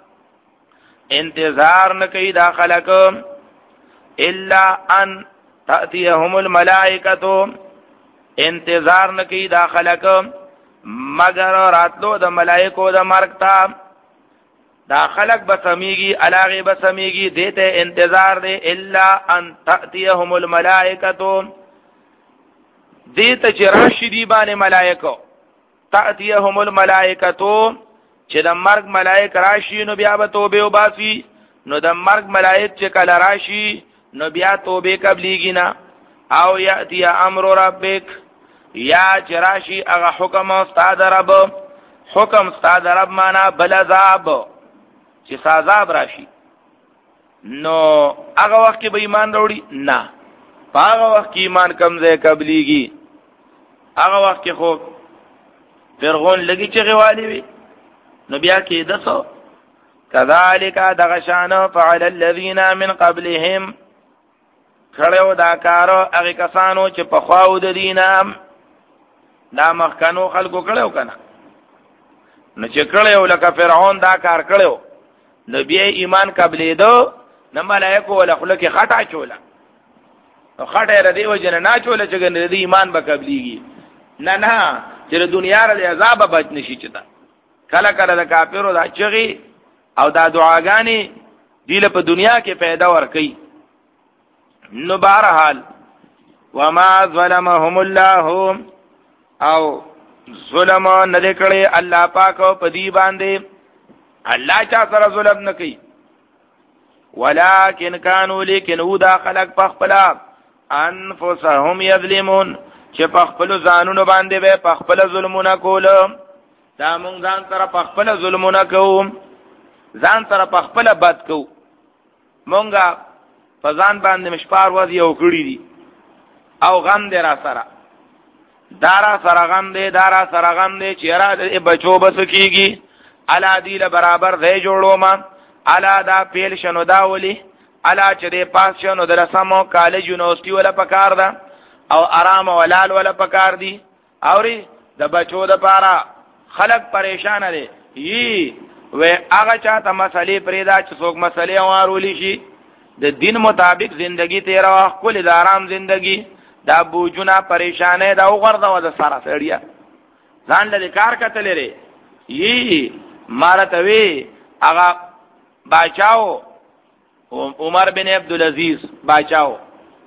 انتظار نه کوي دا خلق الا ان تاتيهم الملائکه، انتظار نه کوي دا خلق مگر راتلو د ملائکو د مرګ ته. دا خلق بسمیگی علاغی بسمیگی دیتے انتظار دے الا ان تأتیهم الملائکتو دیتا چی راشی دیبان ملائکو تأتیهم الملائکتو چی دا مرگ ملائک راشی نو بیا با توبه و باسی نو دا مرگ ملائک چی کل راشی نو بیا توبه قبلیگی نا او یأتی امر ربک یا چی راشی اغا حکم استاد رب، حکم استاد رب مانا بلذاب چې عذاب راشي نو هغه وخت کې به ایمان وروړي نه، هغه وخت کې ایمان کمزې قبليږي. هغه وخت کې خو فرعون لګي چې غوالي وي نو بیا کې دسو كذلك دغشان فعل الذين من قبلهم، کړو دا کارو هغه کسانو چې په خواو د دینه دا مخکنو خلکو کړو کنه، نو چې کړو لکه فرعون دا کار کړو نو بیا ایمان قبلې دو نه ملائکه ولا خلک خطا چولا نو خطا ردی وجنه نه چولا چې ګنې دی ایمان به قبليږي نه نه چې د دنیا ر عذاب بچ نشي چتا. کله کله د کافرو دا چغي او دا دعاګانی دیله په دنیا کې پیدا ور کوي. نو بهرحال وما ظلمهم الله او ظلم نه کړي الله پاک په دی باندې، الله چا سره ظلم نه کوي، ولکن کانوا لیکن ودا خلق پخپلا انفسهم یظلمون چې پخپل ځانونو باندې به پخپل ظلمونه کول. دا مونږ ځان سره پخپل ظلمونه کوو، ځان سره پخپل بد کوو. مونږه په ځان باندې مشپار وځي او کړی دي او غم دې را سره دارا سرغم دے دارا سرغم دے چیرا دے بچو بس کیگی علا دیل برابر دے جوڑو ما علا دا پیل شنو دا ولی علا چه دے پاس شنو در سمو کالج یونیورسٹی ولا پکار دا او آرام ولال ولا پکار دی اوری د بچو د پارا خلق پریشان دي یی و هغه چاته مسلې پریدا چې څوک مسلې وارولی شي د دین مطابق زندگی تیرا واخ کول د آرام زندگی دا بوجونه پریشانې دا وګرځو د سارا سړیا ځان له کار کتل لري یی مارته وی هغه باچاو عمر بن عبدالعزیز باچاو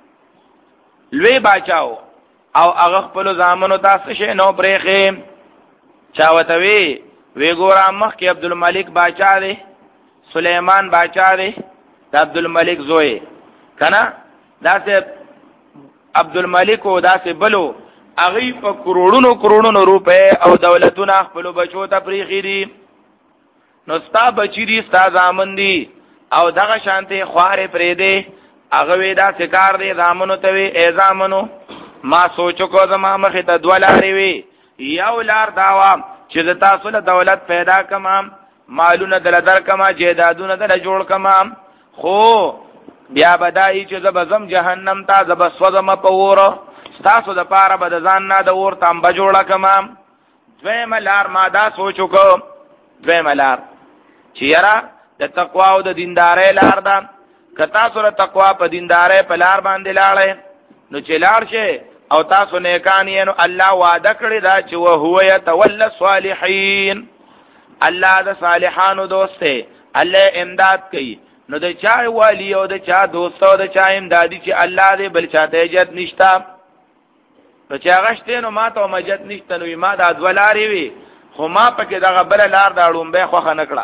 لوی باچاو او هغه خپل زامنو تاسو شه نو پرېخې چاوته وی وی ګورا مخ کې عبدالملک باچا دی سلیمان باچا دی د عبدالملک زوی کنا داسه عبدالملک او داسه بلو هغه په کروڑونو کروڑونو روپے او دولتونه خپل بچو ته پرېخې دي نو ستا بچی دي ستا زامن دي او دغه شانته خوارې پرې دی هغه وی دا سکار دی زامنو ته وی ای زامنو ما سوچو کو زما مخه ته دولاري وی یو لار داوا چې تاسو له دولت پیدا کما مالونه دل در کما جیدادونه دل جوړ کما خو بیا بدای چې زبزم جهنم ته زب سوزم پور تاسو د پاره بد ځان نه د ور تام بجوړه کما دویم لار ما دا سوچو کو دویم لار چې یرا د تقوا او د دیندارۍ لار ده کتا سره تقوا په دیندارۍ په لار باندې لاړې نو چې لار شي او تاسو نیکان یې نو الله وعده کړی دا چې او هو يتولى الصالحین الله د صالحانو دوست دی الله امداد کوي نو د چا والی او د چا دوست او د چا امدادي چې الله دې بل چاته اجازه نشتا نو چې غشته نو ما ته مجد نشته نو ما د ادولاري وي خو ما پکې دغه بل لار داړم به خو خنکړه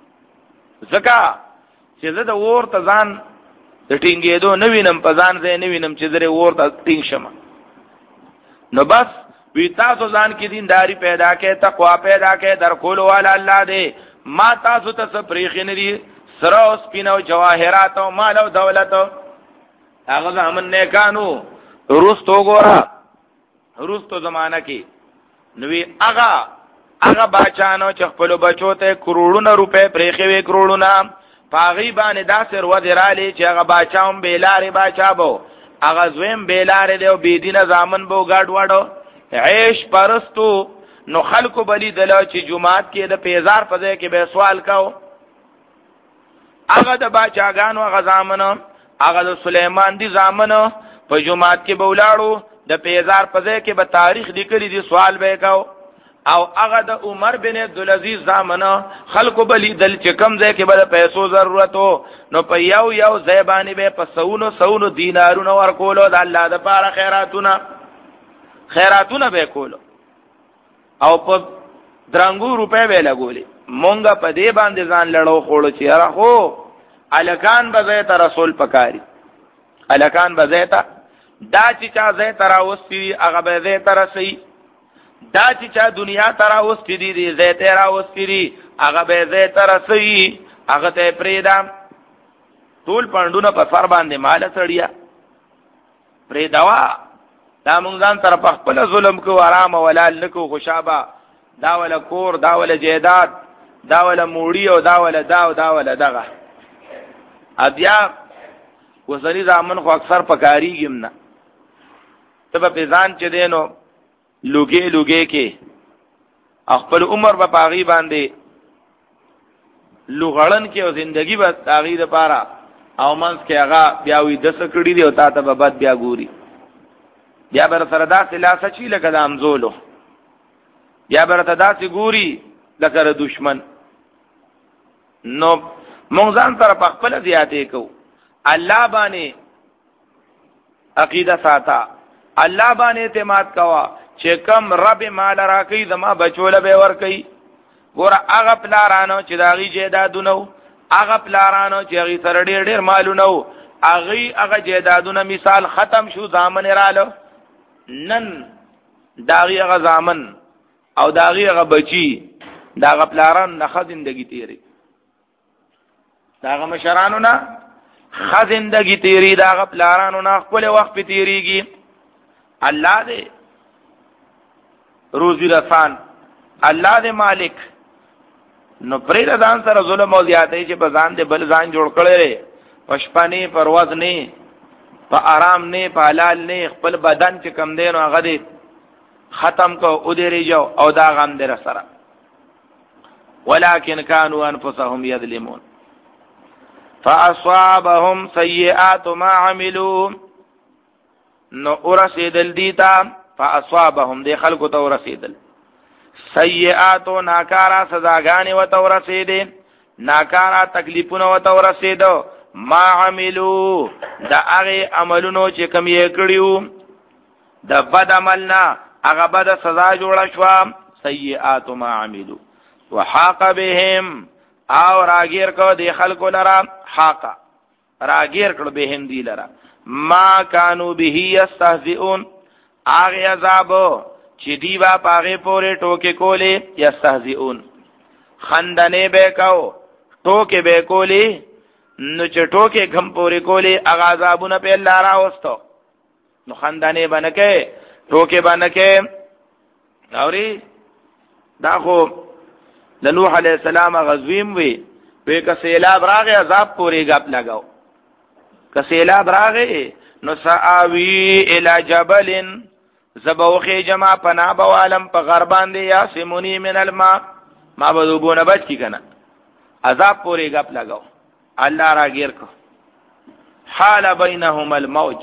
زکا چې زه د ور ته ځان د ټینګېدو نه وینم په ځان ځای نه وینم چې زره ور ته ټینګ شم نو بس وی تاسو ځان کې دینداری پیدا کې تقوا پیدا کې در کول والا الله دې ما تاسو ته سپریخ نه دي سره او سپینو جواهرات او مال او دولت هغه زمن نه کانو روستو ګورا روستو زمانہ کې نو هغه هغه بچانو چې خپل بچو ته کروڑونه روپے پرېخې وې کروڑونه پاغي باندې دا سر و دراله چې هغه بچاوم بیلارې بچابو هغه زویم بیلارې دی او بيدینه ځامن بو گاډ واړو عيش پرستو نو خلکو بلی دلو چې جمعات کې د پیزار په ځای کې به سوال کاو هغه د بچاګانو هغه ځامن هغه د سليمان دي ځامن په جمعات کې بولاړو د پیزار په ځای کې به تاریخ لیکلي دي سوال به کاو او هغه د عمر بن عبدالعزیز زامنه خلکو بلی دل چې کم ځای کې به پیسو ضرورت نو په یو یو ځای باندې به په سونو سونو دینارونه ورکولو د الله د پاره خیراتونه خیراتونه به کولو او په درنګو روپے به لګولې مونږه په دې باندې ځان لړو خوړو چې را هو الکان به ته رسول پکاري الکان به ته دا چې چا ځای تراوستي هغه به ته رسي دا چې چا دنیا ترا اوس کړي دي زه ته را اوس کړي هغه به زه تر سي هغه ته پریدا ټول پاندونه په سر باندې مال سړیا پریداوا دا مونږ ځان تر په خپل ظلم کو آرام ولال نکو خوشابه دا ول کور دا ول جیدات دا ول موړی او دا ول دا او دا ول دغه بیا وسلی زامن خو اکثر پکاريږم نه ته په ځان چې دینو لوګي لوګي کې خپل عمر په پاغي باندې لوغړن کې او ژوندۍ به تاغي د پاره او منس کې هغه بیا وي د سکړی دی او تا ته به بد بیا ګوري بیا بر سره داسې لاسه چی لکه د امزولو بیا بر ته داسې ګوري لکه دشمن نو مونږ ځان تر په خپل زیاتې کو الله باندې عقیده ساته الله باندې اعتماد کوا چې کم رب مال راکې زما بچول به ور کوي ګور هغه پلارانو چې داغي جیدادونو هغه پلارانو چې هغه سره ډېر ډېر مالونو هغه هغه جیدادونه مثال ختم شو ځامن رالو نن داغي هغه ځامن او داغي هغه بچي داغه پلاران نه زندگی تیری داغه مشرانو نه خ زندگی تیری داغه پلارانو نه خپل وخت په تیریږي الله دې روزی رسان الله دې مالک. نو پرې ځان سره ظلم او زیاتې چې په ځان دې بل ځان جوړ کړي، پښپانی پرواز نه، په آرام نه، په حلال نه، خپل بدن چې کم دی نو هغه دې ختم کو او دې ریجو او دا غم دې سره. ولكن كانوا انفسهم يظلمون فاصابهم سيئات ما عملوا. نو ورسیدل دیتا فاصابهم دې خلکو ته ورسیدل سیئات ناکارا سزاګانی و ته ورسیدل، ناکارا تکلیفونه و ته ورسیدو، ما عملو دا هغه عملونو چې کوم یې کړیو د بد عملنا هغه بد سزا جوړه شو. سیئات ما عملو وحاق بهم او راگیر کو دی خلقو لرا، حاقا راگیر کړو بهم دی لرا ما کانو به یستهزئون آغی عذابو چی دی با پاغی پوری ٹوکے کولی یستهزئون خندنے بے کو ٹوکے بے کولی نو چی ٹوکے گھم پوری کولی اغا عذابو نا پی اللہ را وستو نو خندنے بنکے ٹوکے بنکے. اوری دا خو د نوح علیہ السلام غزویم وی وی که سیلاب راغی عذاب پوری گپ لگاو، که سیلاب راغی نو سآوی الى جبل زبوخی جمع پنا بوالم پا غربان دی یا سمونی من الماء ما بدوبون بچ کی کنا عذاب پوری گپ لگاو. اللہ را گیر کو حال بینهم الموج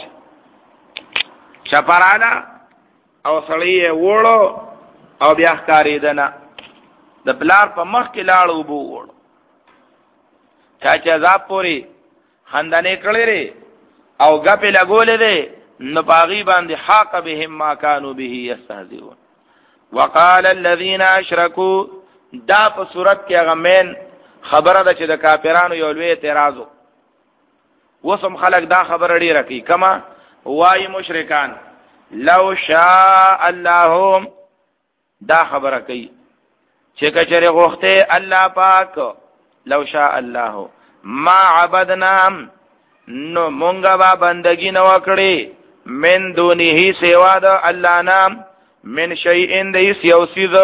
چپرانا او سړی وړو او بیا ښکاری دنا د بلار په مخ کې لاړو بو وړ چا چې عذاب پوری خندانې کړي ری او غپې لګولې دي نو باغی باندې حاق بهم ما كانوا به يستهزئون. وقال الذين اشركوا دا په صورت کې غمن خبره ده چې د کافرانو یو لوی اعتراض وسم خلق دا خبره ډیره کوي کما وای مشرکان لو شاء الله دا خبره کوي چې کچره غوخته الله پاک لو شاء الله ما عبدنا نو مونږه با بندگی نو کړی من دونه سوا د الله نام من شیء د یوسیز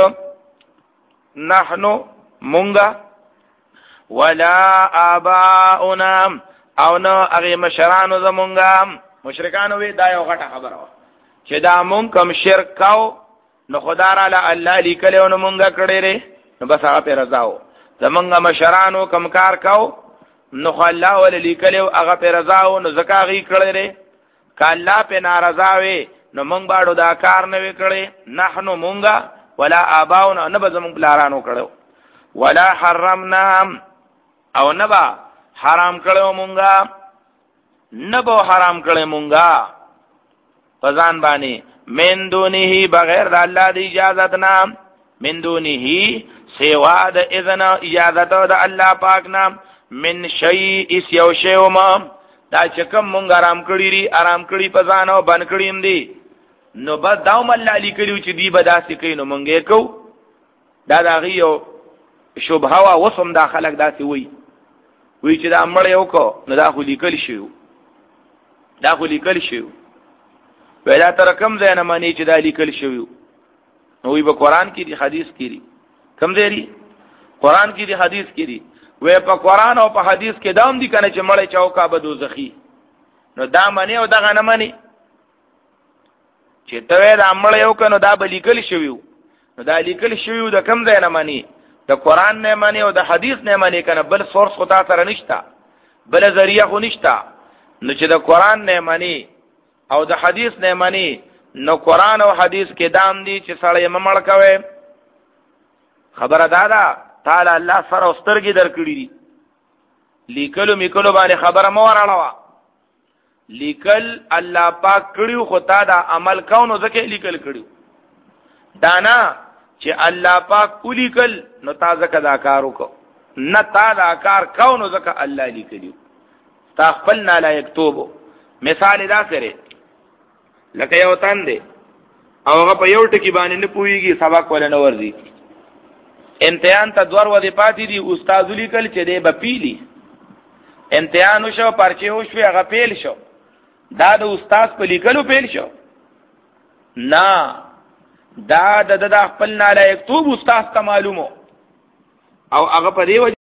نحنو مونږه ولا آباؤنا او نو هغه مشرانو زمونږه. مشرکانو وی دا یو غټه خبره چې دا مونږ کوم شرک کاو نو خدا را له الله لیکلو نو مونږه کړی ری نو بس هغه پر رضاو. زمونږه مشرانو کوم کار کاو نو الله ول لیکلو هغه پر رضاو نو زکاغي کړی ری کله په ناراضه وي نو مونږ باړو دا کار نه وکړي. نحنو مونږه ولا آباؤنا نه به زمونږ بلارانو کړو ولا حرمنا او نبا حرام کړو مونږه نبو حرام کړو مونږه پزان باندې من دونه بغیر د الله دی اجازت نام من دونه سوا د اذن اجازت د الله پاک نام من شیء اس یو شیء ما دا چکم مونږ آرام کړی ری آرام کړی پزانو بن کړیم دی نو بس داوم الله لیکلو چې دی بداسې کینو مونږه کو دا داغیو شوبه وا وسم داخلك داسې وی وی چې دا مړ یو کو نو دا خو لیکل شي دا خو لیکل شي ویلا تر کم ځای نه مانی چې دا لیکل شوی نو وی په قران کې دی حدیث کې دی کم ځای دی قران کې دی حدیث کې دی وی په قران او په حدیث کې دام دي کنه چې مړ چوکا به دوزخی نو دا مانی او دا نه مانی چې ته دا مړ یو کنه دا به لیکل شوی نو دا لیکل شوی د کم ځای نه مانی د قران نه مانی او د حدیث نه مانی کنه بل سورس خدا سره نشتا بل ذریعہ خو نشتا نو چې د قران نه مانی او د حدیث نه مانی نو قران او حدیث کې دام دي چې سړی ممړ کوي. خبره دادا تعالی الله سره سترګې درکړي دي لیکلو میکلو باندې خبره مو وراړه لیکل الله پاک کړیو خو تا دا عمل کاونو ځکه لیکل کړیو دانا چې الله پاک ولیکل نو تا ځکه دا کار وکړه نه تا دا کار کاونو ځکه الله لیکلیو تا خپل نه لا یكتبو. مثال دا سره لکه یو تن دی او هغه په یو ټکی باندې نه پويږي سبق ول نه ورځي امتحان ته دوار ودی پاتې دی استاد لیکل چې دی به پیلی امتحان شو پرچه او شو هغه پیل شو دا د استاد په لیکلو پیل شو نه دا د د خپل نالایق توب استاد ته معلومو او هغه په دی